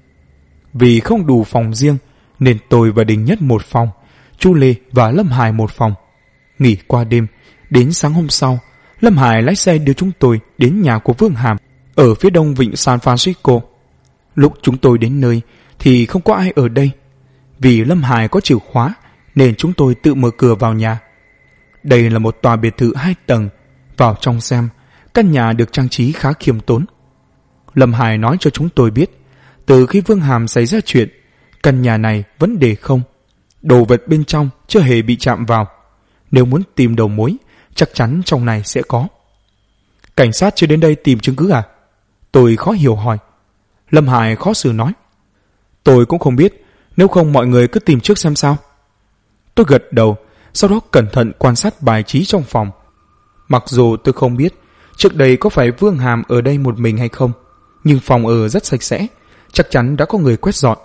Vì không đủ phòng riêng nên tôi và Đình Nhất một phòng, Chu Lê và Lâm Hải một phòng. Nghỉ qua đêm, đến sáng hôm sau, Lâm Hải lái xe đưa chúng tôi đến nhà của Vương Hàm ở phía đông vịnh San Francisco. Lúc chúng tôi đến nơi thì không có ai ở đây. Vì Lâm Hải có chìa khóa nên chúng tôi tự mở cửa vào nhà. Đây là một tòa biệt thự 2 tầng. Vào trong xem, căn nhà được trang trí khá khiêm tốn. Lâm Hải nói cho chúng tôi biết, từ khi Vương Hàm xảy ra chuyện, căn nhà này vấn đề không. Đồ vật bên trong chưa hề bị chạm vào. Nếu muốn tìm đầu mối, chắc chắn trong này sẽ có. Cảnh sát chưa đến đây tìm chứng cứ à? Tôi khó hiểu hỏi. Lâm Hải khó xử nói. Tôi cũng không biết, nếu không mọi người cứ tìm trước xem sao. Tôi gật đầu, sau đó cẩn thận quan sát bài trí trong phòng. Mặc dù tôi không biết trước đây có phải Vương Hàm ở đây một mình hay không, nhưng phòng ở rất sạch sẽ, chắc chắn đã có người quét dọn.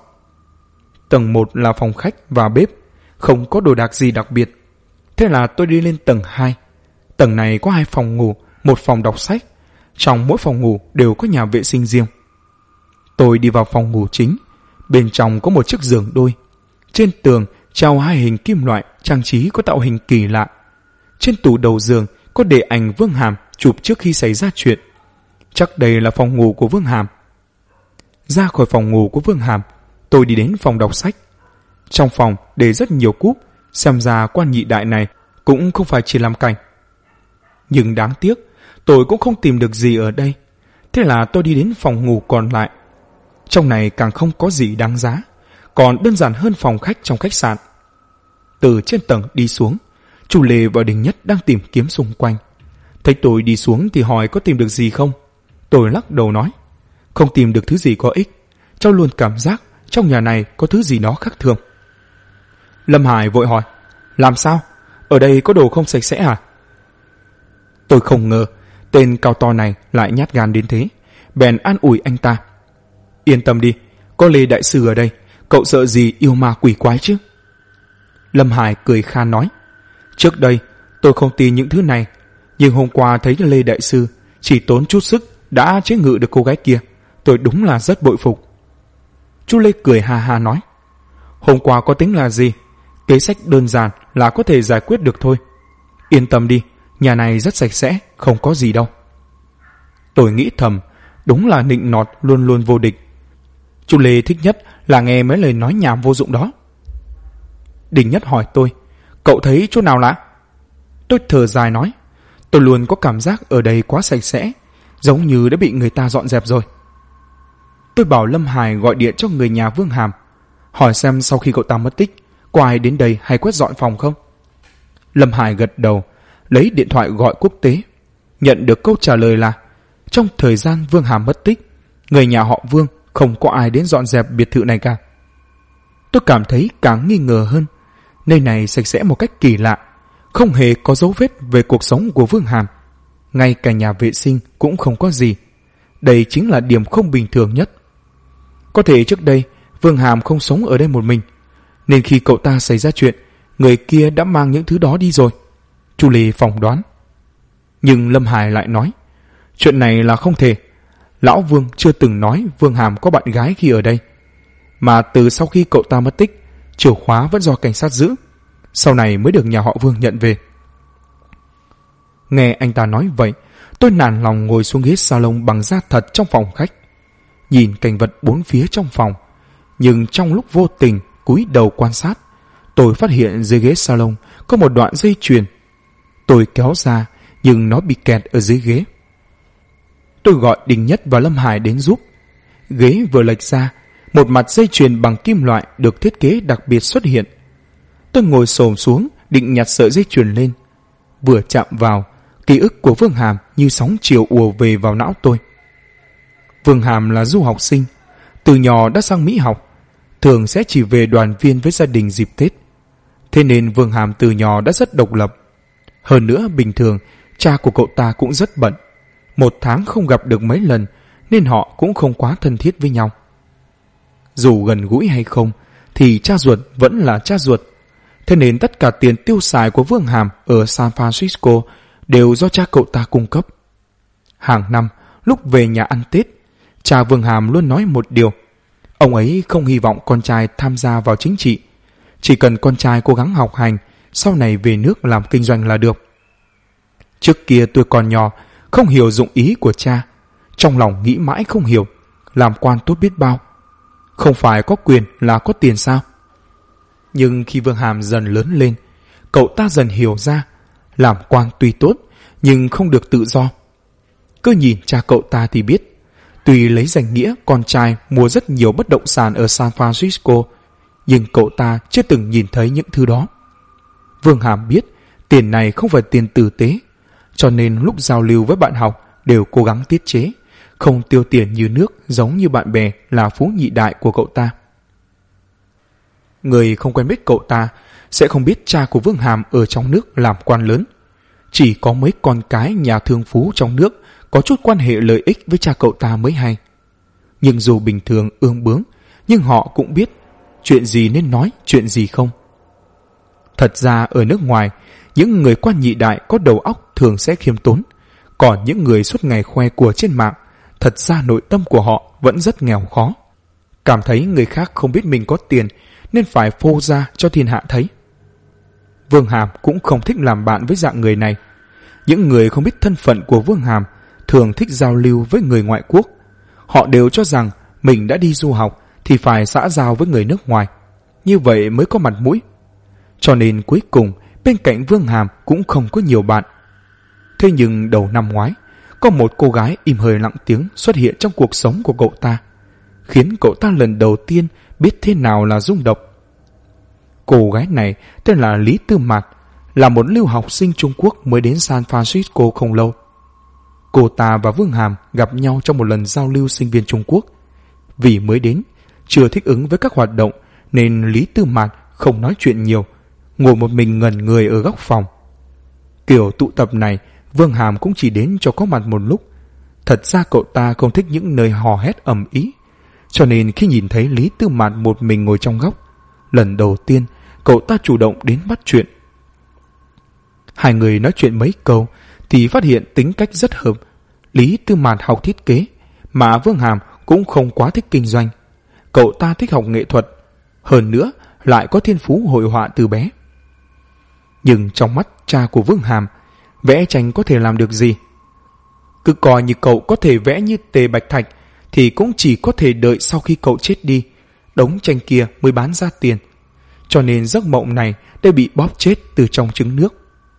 Tầng 1 là phòng khách và bếp, không có đồ đạc gì đặc biệt. Thế là tôi đi lên tầng 2. Tầng này có 2 phòng ngủ, 1 phòng đọc sách. Trong mỗi phòng ngủ đều có nhà vệ sinh riêng. Tôi đi vào phòng ngủ chính. Bên trong có một chiếc giường đôi. Trên tường treo 2 hình kim loại trang trí có tạo hình kỳ lạ. Trên tủ đầu giường có để ảnh Vương Hàm chụp trước khi xảy ra chuyện. Chắc đây là phòng ngủ của Vương Hàm. Ra khỏi phòng ngủ của Vương Hàm, tôi đi đến phòng đọc sách. Trong phòng để rất nhiều cúp, xem ra quan nhị đại này cũng không phải chỉ làm cảnh. Nhưng đáng tiếc, tôi cũng không tìm được gì ở đây. Thế là tôi đi đến phòng ngủ còn lại. Trong này càng không có gì đáng giá, còn đơn giản hơn phòng khách trong khách sạn. Từ trên tầng đi xuống, Chu Lê và Đình Nhất đang tìm kiếm xung quanh. Thấy tôi đi xuống thì hỏi có tìm được gì không. Tôi lắc đầu nói, không tìm được thứ gì có ích. Cháu luôn cảm giác trong nhà này có thứ gì đó khác thường. Lâm Hải vội hỏi, làm sao? Ở đây có đồ không sạch sẽ à? Tôi không ngờ tên cao to này lại nhát gan đến thế, bèn an ủi anh ta. Yên tâm đi, có Lê đại sư ở đây, cậu sợ gì yêu ma quỷ quái chứ? Lâm Hải cười khan nói, trước đây tôi không tin những thứ này, nhưng hôm qua thấy Lê đại sư chỉ tốn chút sức đã chế ngự được cô gái kia, tôi đúng là rất bội phục. Chú Lê cười ha ha nói, hôm qua có tính là gì, kế sách đơn giản là có thể giải quyết được thôi. Yên tâm đi, nhà này rất sạch sẽ, không có gì đâu. Tôi nghĩ thầm, đúng là nịnh nọt luôn luôn vô địch. Chú Lê thích nhất là nghe mấy lời nói nhảm vô dụng đó. Đình Nhất hỏi tôi, cậu thấy chỗ nào lạ? Tôi thở dài nói, tôi luôn có cảm giác ở đây quá sạch sẽ, giống như đã bị người ta dọn dẹp rồi. Tôi bảo Lâm Hải gọi điện cho người nhà Vương Hàm, hỏi xem sau khi cậu ta mất tích, có ai đến đây hay quét dọn phòng không? Lâm Hải gật đầu, lấy điện thoại gọi quốc tế. Nhận được câu trả lời là trong thời gian Vương Hàm mất tích, người nhà họ Vương không có ai đến dọn dẹp biệt thự này cả. Tôi cảm thấy càng nghi ngờ hơn. Nơi này sạch sẽ một cách kỳ lạ, không hề có dấu vết về cuộc sống của Vương Hàm. Ngay cả nhà vệ sinh cũng không có gì. Đây chính là điểm không bình thường nhất. Có thể trước đây Vương Hàm không sống ở đây một mình, nên khi cậu ta xảy ra chuyện, người kia đã mang những thứ đó đi rồi. Chu Lê phỏng đoán. Nhưng Lâm Hải lại nói, chuyện này là không thể. Lão Vương chưa từng nói Vương Hàm có bạn gái khi ở đây, mà từ sau khi cậu ta mất tích, chìa khóa vẫn do cảnh sát giữ, sau này mới được nhà họ Vương nhận về. Nghe anh ta nói vậy, tôi nản lòng ngồi xuống ghế salon bằng da thật trong phòng khách, nhìn cảnh vật bốn phía trong phòng. Nhưng trong lúc vô tình cúi đầu quan sát, tôi phát hiện dưới ghế salon có một đoạn dây chuyền. Tôi kéo ra nhưng nó bị kẹt ở dưới ghế. Tôi gọi Đình Nhất và Lâm Hải đến giúp. Ghế vừa lệch ra, một mặt dây chuyền bằng kim loại được thiết kế đặc biệt xuất hiện. Tôi ngồi xổm xuống định nhặt sợi dây chuyền lên. Vừa chạm vào, ký ức của Vương Hàm như sóng chiều ùa về vào não tôi. Vương Hàm là du học sinh, từ nhỏ đã sang Mỹ học, thường sẽ chỉ về đoàn viên với gia đình dịp Tết. Thế nên Vương Hàm từ nhỏ đã rất độc lập. Hơn nữa bình thường cha của cậu ta cũng rất bận, 1 tháng không gặp được mấy lần, nên họ cũng không quá thân thiết với nhau. Dù gần gũi hay không thì cha ruột vẫn là cha ruột. Thế Thế nên tất cả tiền tiêu xài của Vương Hàm ở San Francisco đều do cha cậu ta cung cấp. Hàng năm, lúc về nhà ăn Tết, cha Vương Hàm luôn nói một điều. Ông ấy không hy vọng con trai tham gia vào chính trị. Chỉ cần con trai cố gắng học hành, sau này về nước làm kinh doanh là được. Trước kia tôi còn nhỏ, không hiểu dụng ý của cha. Trong lòng nghĩ mãi không hiểu, làm quan tốt biết bao. Không phải có quyền là có tiền sao? Nhưng khi Vương Hàm dần lớn lên, cậu ta dần hiểu ra, làm quan tuy tốt, nhưng không được tự do. Cứ nhìn cha cậu ta thì biết, tuy lấy danh nghĩa con trai mua rất nhiều bất động sản ở San Francisco, nhưng cậu ta chưa từng nhìn thấy những thứ đó. Vương Hàm biết tiền này không phải tiền tử tế, cho nên lúc giao lưu với bạn học đều cố gắng tiết chế, không tiêu tiền như nước giống như bạn bè là phú nhị đại của cậu ta. Người không quen biết cậu ta sẽ không biết cha của Vương Hàm ở trong nước làm quan lớn. Chỉ có mấy con cái nhà thương phú trong nước có chút quan hệ lợi ích với cha cậu ta mới hay. Nhưng dù bình thường ương bướng, nhưng họ cũng biết chuyện gì nên nói, chuyện gì không. Thật ra ở nước ngoài, những người quan nhị đại có đầu óc thường sẽ khiêm tốn, còn những người suốt ngày khoe của trên mạng, thật ra nội tâm của họ vẫn rất nghèo khó. Cảm thấy người khác không biết mình có tiền nên phải phô ra cho thiên hạ thấy. Vương Hàm cũng không thích làm bạn với dạng người này. Những người không biết thân phận của Vương Hàm thường thích giao lưu với người ngoại quốc. Họ đều cho rằng mình đã đi du học thì phải xã giao với người nước ngoài, như vậy mới có mặt mũi. Cho nên cuối cùng bên cạnh Vương Hàm cũng không có nhiều bạn. Thế nhưng đầu năm ngoái, có một cô gái im hơi lặng tiếng xuất hiện trong cuộc sống của cậu ta, khiến cậu ta lần đầu tiên biết thế nào là rung động. Cô gái này tên là Lý Tư Mạt, là một lưu học sinh Trung Quốc mới đến San Francisco không lâu. Cô ta và Vương Hàm gặp nhau trong một lần giao lưu sinh viên Trung Quốc. Vì mới đến, chưa thích ứng với các hoạt động nên Lý Tư Mạt không nói chuyện nhiều, ngồi một mình ngẩn người ở góc phòng. Kiểu tụ tập này Vương Hàm cũng chỉ đến cho có mặt một lúc. Thật ra cậu ta không thích những nơi hò hét ầm ĩ, cho nên khi nhìn thấy Lý Tư Mạt một mình ngồi trong góc, lần đầu tiên cậu ta chủ động đến bắt chuyện. Hai người nói chuyện mấy câu thì phát hiện tính cách rất hợp. Lý Tư Mạt học thiết kế, mà Vương Hàm cũng không quá thích kinh doanh. Cậu ta thích học nghệ thuật, hơn nữa lại có thiên phú hội họa từ bé. Nhưng trong mắt cha của Vương Hàm, vẽ tranh có thể làm được gì? Cứ coi như cậu có thể vẽ như Tề Bạch Thạch thì cũng chỉ có thể đợi sau khi cậu chết đi, đống tranh kia mới bán ra tiền. Cho nên giấc mộng này đã bị bóp chết từ trong trứng nước.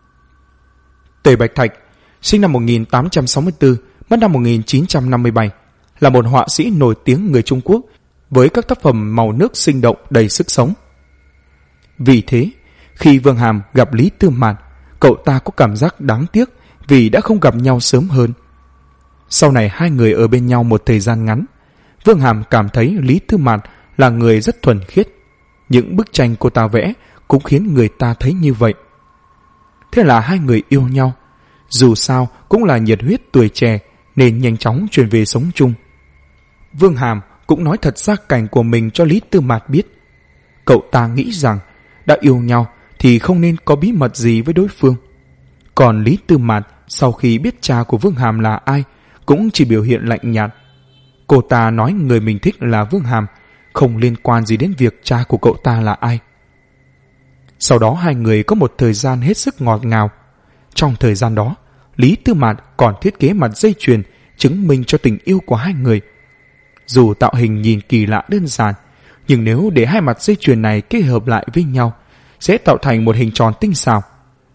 Tề Bạch Thạch, sinh năm 1864, mất năm 1957, là một họa sĩ nổi tiếng người Trung Quốc với các tác phẩm màu nước sinh động đầy sức sống. Vì thế, khi Vương Hàm gặp Lý Tư Mạt, cậu ta có cảm giác đáng tiếc vì đã không gặp nhau sớm hơn. Sau này hai người ở bên nhau một thời gian ngắn, Vương Hàm cảm thấy Lý Tư Mạt là người rất thuần khiết. Những bức tranh cô ta vẽ cũng khiến người ta thấy như vậy. Thế là hai người yêu nhau. Dù sao cũng là nhiệt huyết tuổi trẻ nên nhanh chóng chuyển về sống chung. Vương Hàm cũng nói thật gia cảnh của mình cho Lý Tư Mạt biết. Cậu ta nghĩ rằng đã yêu nhau thì không nên có bí mật gì với đối phương. Còn Lý Tư Mạt sau khi biết cha của Vương Hàm là ai cũng chỉ biểu hiện lạnh nhạt. Cô ta nói người mình thích là Vương Hàm, không liên quan gì đến việc cha của cậu ta là ai. Sau đó hai người có một thời gian hết sức ngọt ngào. Trong thời gian đó, Lý Tư Mạt còn thiết kế mặt dây chuyền chứng minh cho tình yêu của hai người. Dù tạo hình nhìn kỳ lạ đơn giản, nhưng nếu để hai mặt dây chuyền này kết hợp lại với nhau, sẽ tạo thành một hình tròn tinh xảo.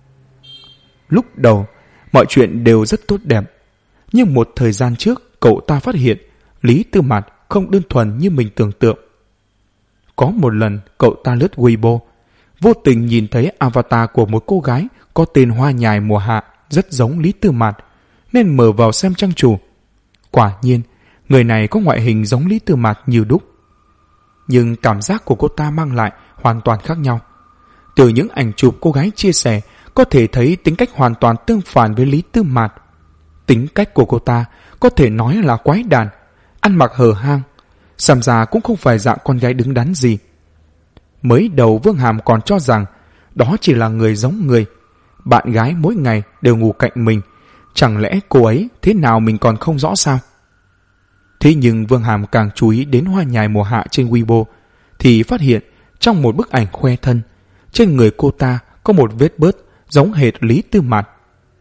Lúc đầu, mọi chuyện đều rất tốt đẹp. Nhưng một thời gian trước, cậu ta phát hiện Lý Tư Mạt không đơn thuần như mình tưởng tượng. Có một lần, cậu ta lướt Weibo, vô tình nhìn thấy avatar của một cô gái có tên Hoa Nhài mùa hạ rất giống Lý Tư Mạt, nên mở vào xem trang chủ. Quả nhiên, người này có ngoại hình giống Lý Tư Mạt như đúc. Nhưng cảm giác của cô ta mang lại hoàn toàn khác nhau. Từ những ảnh chụp cô gái chia sẻ, có thể thấy tính cách hoàn toàn tương phản với Lý Tư Mạt. Tính cách của cô ta có thể nói là quái đản, ăn mặc hở hang, xem ra cũng không phải dạng con gái đứng đắn gì. Mới đầu Vương Hàm còn cho rằng đó chỉ là người giống người. Bạn gái mỗi ngày đều ngủ cạnh mình, chẳng lẽ cô ấy thế nào mình còn không rõ sao? Thế nhưng Vương Hàm càng chú ý đến hoa nhài mùa hạ trên Weibo thì phát hiện trong một bức ảnh khoe thân, trên người cô ta có một vết bớt giống hệt Lý Tư Mạt.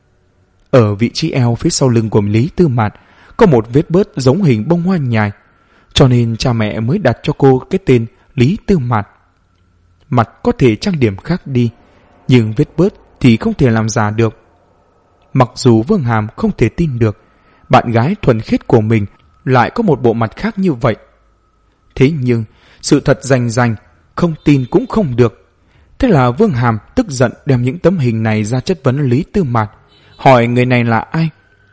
Ở vị trí eo phía sau lưng của Lý Tư Mạt có một vết bớt giống hình bông hoa nhài, cho nên cha mẹ mới đặt cho cô cái tên Lý Tư Mạt. Mặt có thể trang điểm khác đi, nhưng vết bớt thì không thể làm giả được. Mặc dù Vương Hàm không thể tin được bạn gái thuần khiết của mình lại có một bộ mặt khác như vậy. Thế nhưng sự thật rành rành, không tin cũng không được. Thế là Vương Hàm tức giận đem những tấm hình này ra chất vấn Lý Tư Mạt, hỏi người này là ai.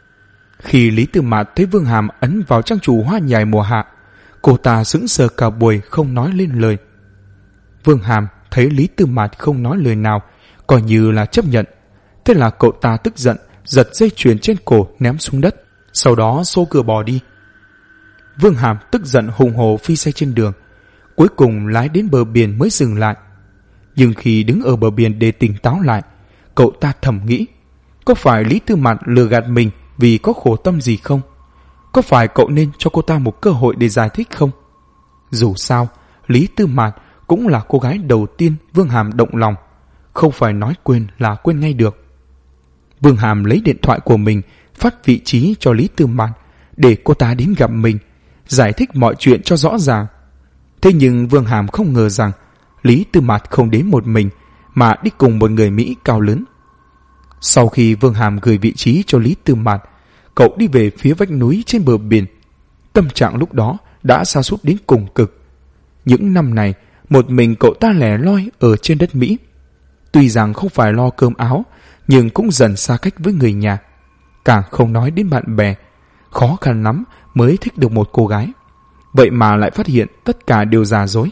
Khi Lý Tư Mạt thấy Vương Hàm ấn vào trang chủ hoa nhài mùa hạ, cô ta sững sờ cả buổi không nói lên lời. Vương Hàm thấy Lý Tư Mạt không nói lời nào, coi như là chấp nhận. Thế là cậu ta tức giận giật dây chuyền trên cổ ném xuống đất, sau đó xô cửa bỏ đi. Vương Hàm tức giận hùng hổ phi xe trên đường, cuối cùng lái đến bờ biển mới dừng lại. Nhưng khi đứng ở bờ biển để tỉnh táo lại, cậu ta thầm nghĩ, có phải Lý Tư Mạt lừa gạt mình vì có khổ tâm gì không? Có phải cậu nên cho cô ta một cơ hội để giải thích không? Dù sao, Lý Tư Mạt cũng là cô gái đầu tiên Vương Hàm động lòng, không phải nói quên là quên ngay được. Vương Hàm lấy điện thoại của mình phát vị trí cho Lý Tư Mạt để cô ta đến gặp mình, giải thích mọi chuyện cho rõ ràng. Thế nhưng Vương Hàm không ngờ rằng Lý Tư Mạt không đến một mình mà đi cùng một người Mỹ cao lớn. Sau khi Vương Hàm gửi vị trí cho Lý Tư Mạt, cậu đi về phía vách núi trên bờ biển. Tâm trạng lúc đó đã sa sút đến cùng cực. Những năm này, một mình cậu ta lẻ loi ở trên đất Mỹ. Tuy rằng không phải lo cơm áo, nhưng cũng dần xa cách với người nhà. Càng không nói đến bạn bè. Khó khăn lắm mới thích được một cô gái. Vậy mà lại phát hiện tất cả đều giả dối.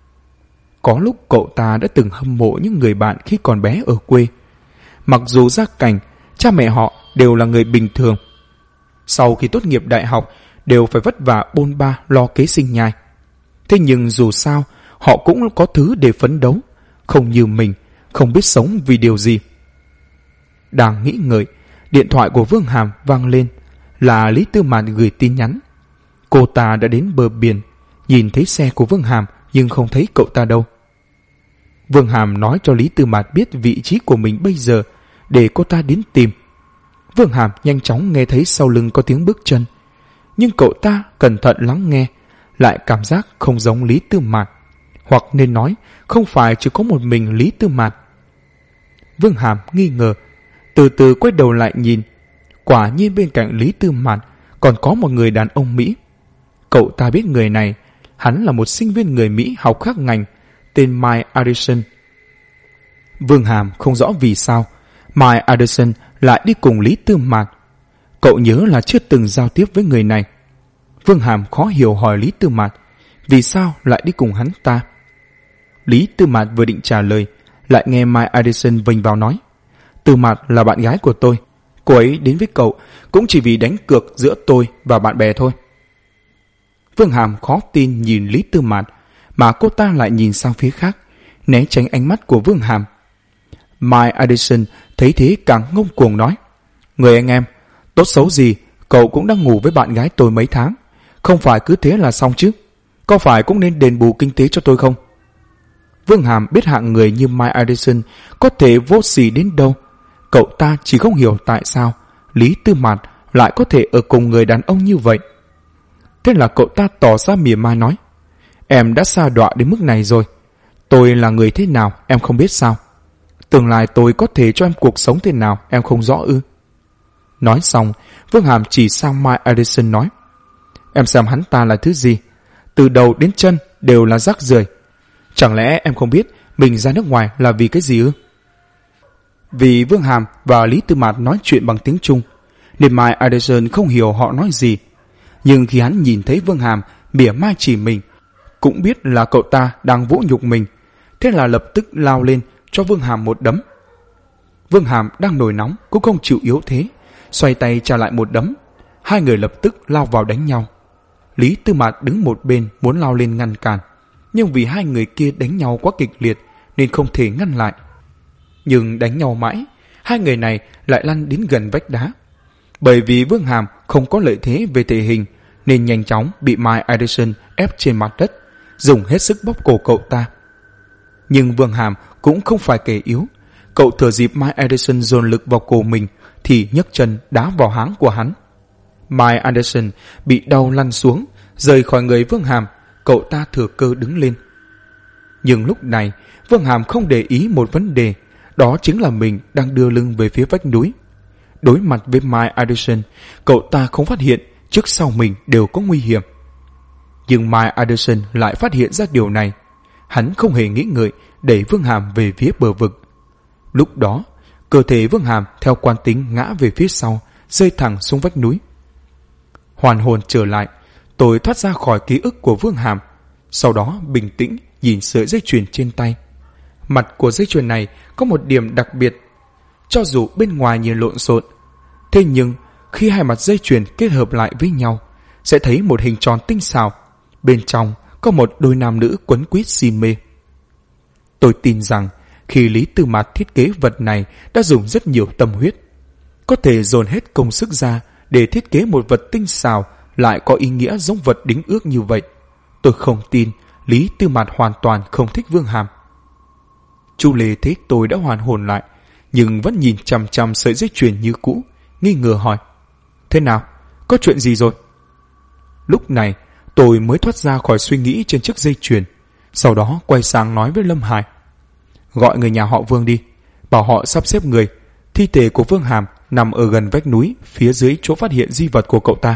Có lúc cậu ta đã từng hâm mộ những người bạn khi còn bé ở quê. Mặc dù gia cảnh, cha mẹ họ đều là người bình thường. Sau khi tốt nghiệp đại học, đều phải vất vả bôn ba lo kế sinh nhai. Thế nhưng dù sao, họ cũng có thứ để phấn đấu, không như mình, không biết sống vì điều gì. Đang nghĩ ngợi, điện thoại của Vương Hàm vang lên, là Lý Tư Mạt gửi tin nhắn. Cô ta đã đến bờ biển, nhìn thấy xe của Vương Hàm nhưng không thấy cậu ta đâu. Vương Hàm nói cho Lý Tư Mạt biết vị trí của mình bây giờ để cô ta đến tìm. Vương Hàm nhanh chóng nghe thấy sau lưng có tiếng bước chân, nhưng cậu ta cẩn thận lắng nghe, lại cảm giác không giống Lý Tư Mạt, hoặc nên nói không phải chỉ có một mình Lý Tư Mạt. Vương Hàm nghi ngờ, từ từ quay đầu lại nhìn, quả nhiên bên cạnh Lý Tư Mạt còn có một người đàn ông Mỹ. Cậu ta biết người này, hắn là một sinh viên người Mỹ học khác ngành, tên Mike Addison. Vương Hàm không rõ vì sao Mike Addison lại đi cùng Lý Tư Mạt. Cậu nhớ là chưa từng giao tiếp với người này. Vương Hàm khó hiểu hỏi Lý Tư Mạt vì sao lại đi cùng hắn ta. Lý Tư Mạt vừa định trả lời, lại nghe Mike Addison vênh vào nói, Tư Mạt là bạn gái của tôi, cô ấy đến với cậu cũng chỉ vì đánh cược giữa tôi và bạn bè thôi. Vương Hàm khó tin nhìn Lý Tư Mạt, mà cô ta lại nhìn sang phía khác, né tránh ánh mắt của Vương Hàm. Mike Addison thấy thế càng ngông cuồng nói, người anh em, tốt xấu gì cậu cũng đang ngủ với bạn gái tôi mấy tháng, không phải cứ thế là xong chứ, có phải cũng nên đền bù kinh tế cho tôi không? Vương Hàm biết hạng người như Mike Addison có thể vô sỉ đến đâu. Cậu ta chỉ không hiểu tại sao Lý Tư Mạt lại có thể ở cùng người đàn ông như vậy. Thế là cậu ta tỏ ra mỉa mai nói, em đã sa đọa đến mức này rồi, tôi là người thế nào em không biết sao? Tương lai tôi có thể cho em cuộc sống thế nào em không rõ ư? Nói xong, Vương Hàm chỉ sang Mike Addison nói, em xem hắn ta là thứ gì, từ đầu đến chân đều là rác rưởi. Chẳng lẽ em không biết mình ra nước ngoài là vì cái gì ư? Vì Vương Hàm và Lý Tư Mạt nói chuyện bằng tiếng Trung, nên Mike Addison không hiểu họ nói gì. Nhưng khi hắn nhìn thấy Vương Hàm mỉa mai chỉ mình, cũng biết là cậu ta đang vũ nhục mình, thế là lập tức lao lên cho Vương Hàm một đấm. Vương Hàm đang nổi nóng cũng không chịu yếu thế, xoay tay trả lại một đấm. Hai người lập tức lao vào đánh nhau. Lý Tư Mạt đứng một bên muốn lao lên ngăn cản, nhưng vì hai người kia đánh nhau quá kịch liệt nên không thể ngăn lại. Nhưng đánh nhau mãi, hai người này lại lăn đến gần vách đá. Bởi vì Vương Hàm không có lợi thế về thể hình nên nhanh chóng bị Mike Anderson ép trên mặt đất, dùng hết sức bóp cổ cậu ta. Nhưng Vương Hàm cũng không phải kẻ yếu. Cậu thừa dịp Mike Anderson dồn lực vào cổ mình thì nhấc chân đá vào háng của hắn. Mike Anderson bị đau lăn xuống, rời khỏi người Vương Hàm. Cậu ta thừa cơ đứng lên. Nhưng lúc này Vương Hàm không để ý một vấn đề, đó chính là mình đang đưa lưng về phía vách núi. Đối mặt với Mike Anderson, cậu ta không phát hiện trước sau mình đều có nguy hiểm. Nhưng Mike Anderson lại phát hiện ra điều này. Hắn không hề nghĩ ngợi đẩy Vương Hàm về phía bờ vực. Lúc đó, cơ thể Vương Hàm theo quán tính ngã về phía sau, rơi thẳng xuống vách núi. Hoàn hồn trở lại, tôi thoát ra khỏi ký ức của Vương Hàm, sau đó bình tĩnh nhìn sợi dây chuyền trên tay. Mặt của dây chuyền này có một điểm đặc biệt. Cho dù bên ngoài nhìn lộn xộn, thế nhưng khi hai mặt dây chuyền kết hợp lại với nhau, sẽ thấy một hình tròn tinh xảo. Bên trong có một đôi nam nữ quấn quýt si mê. Tôi tin rằng khi Lý Tư Mạt thiết kế vật này đã dùng rất nhiều tâm huyết. Có thể dồn hết công sức ra để thiết kế một vật tinh xảo lại có ý nghĩa giống vật đính ước như vậy. Tôi không tin Lý Tư Mạt hoàn toàn không thích Vương Hàm. Chu Lê thấy tôi đã hoàn hồn lại, nhưng vẫn nhìn chằm chằm sợi dây chuyền như cũ, nghi ngờ hỏi: thế nào? Có chuyện gì rồi? Lúc này tôi mới thoát ra khỏi suy nghĩ trên chiếc dây chuyền, sau đó quay sang nói với Lâm Hải: gọi người nhà họ Vương đi, bảo họ sắp xếp người. Thi thể của Vương Hàm nằm ở gần vách núi phía dưới chỗ phát hiện di vật của cậu ta.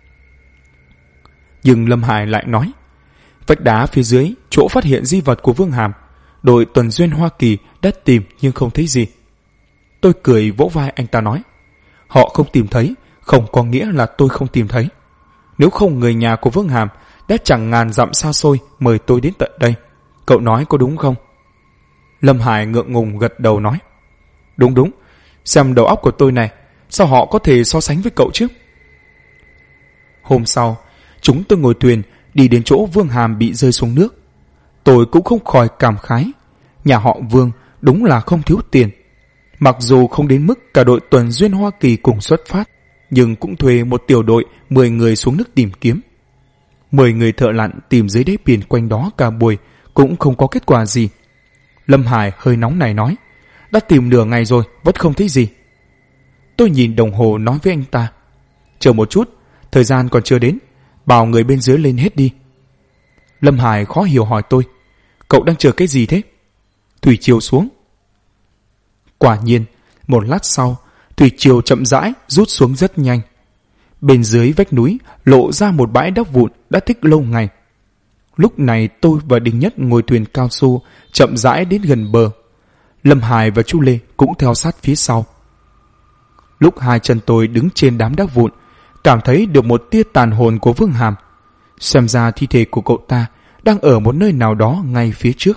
Nhưng Lâm Hải lại nói: vách đá phía dưới chỗ phát hiện di vật của Vương Hàm, đội tuần duyên Hoa Kỳ đã tìm nhưng không thấy gì. Tôi cười vỗ vai anh ta nói: họ không tìm thấy không có nghĩa là tôi không tìm thấy. Nếu không người nhà của Vương Hàm đã chẳng ngàn dặm xa xôi mời tôi đến tận đây. Cậu nói có đúng không? Lâm Hải ngượng ngùng gật đầu nói: đúng đúng, xem đầu óc của tôi này, sao họ có thể so sánh với cậu chứ? Hôm sau, chúng tôi ngồi thuyền đi đến chỗ Vương Hàm bị rơi xuống nước. Tôi cũng không khỏi cảm khái, nhà họ Vương đúng là không thiếu tiền. Mặc dù không đến mức cả đội tuần duyên Hoa Kỳ cùng xuất phát, nhưng cũng thuê một tiểu đội 10 người xuống nước tìm kiếm. 10 người thợ lặn tìm dưới đáy biển quanh đó cả buổi cũng không có kết quả gì. Lâm Hải hơi nóng này nói: đã tìm nửa ngày rồi vẫn không thấy gì. Tôi nhìn đồng hồ nói với anh ta: chờ một chút, thời gian còn chưa đến, bảo người bên dưới lên hết đi. Lâm Hải khó hiểu hỏi tôi: cậu đang chờ cái gì thế? Thủy triều xuống. Quả nhiên, một lát sau, thủy triều chậm rãi rút xuống rất nhanh. Bên dưới vách núi lộ ra một bãi đá vụn đã tích lâu ngày. Lúc này tôi và Đinh Nhất ngồi thuyền cao su chậm rãi đến gần bờ. Lâm Hải và Chu Lê cũng theo sát phía sau. Lúc hai chân tôi đứng trên đám đá vụn, cảm thấy được một tia tàn hồn của Vương Hàm. Xem ra thi thể của cậu ta đang ở một nơi nào đó ngay phía trước.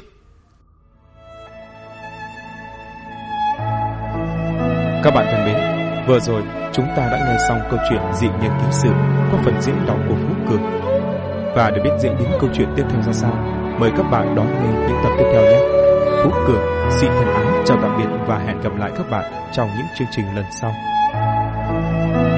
Các bạn thân mến, vừa rồi chúng ta đã nghe xong câu chuyện Dị Nhân Kiếm Sử qua phần diễn đọc của Phú Cường. Và để biết diễn biến câu chuyện tiếp theo ra sao, mời các bạn đón nghe những tập tiếp theo nhé. Phú Cường xin thân ái chào tạm biệt và hẹn gặp lại các bạn trong những chương trình lần sau.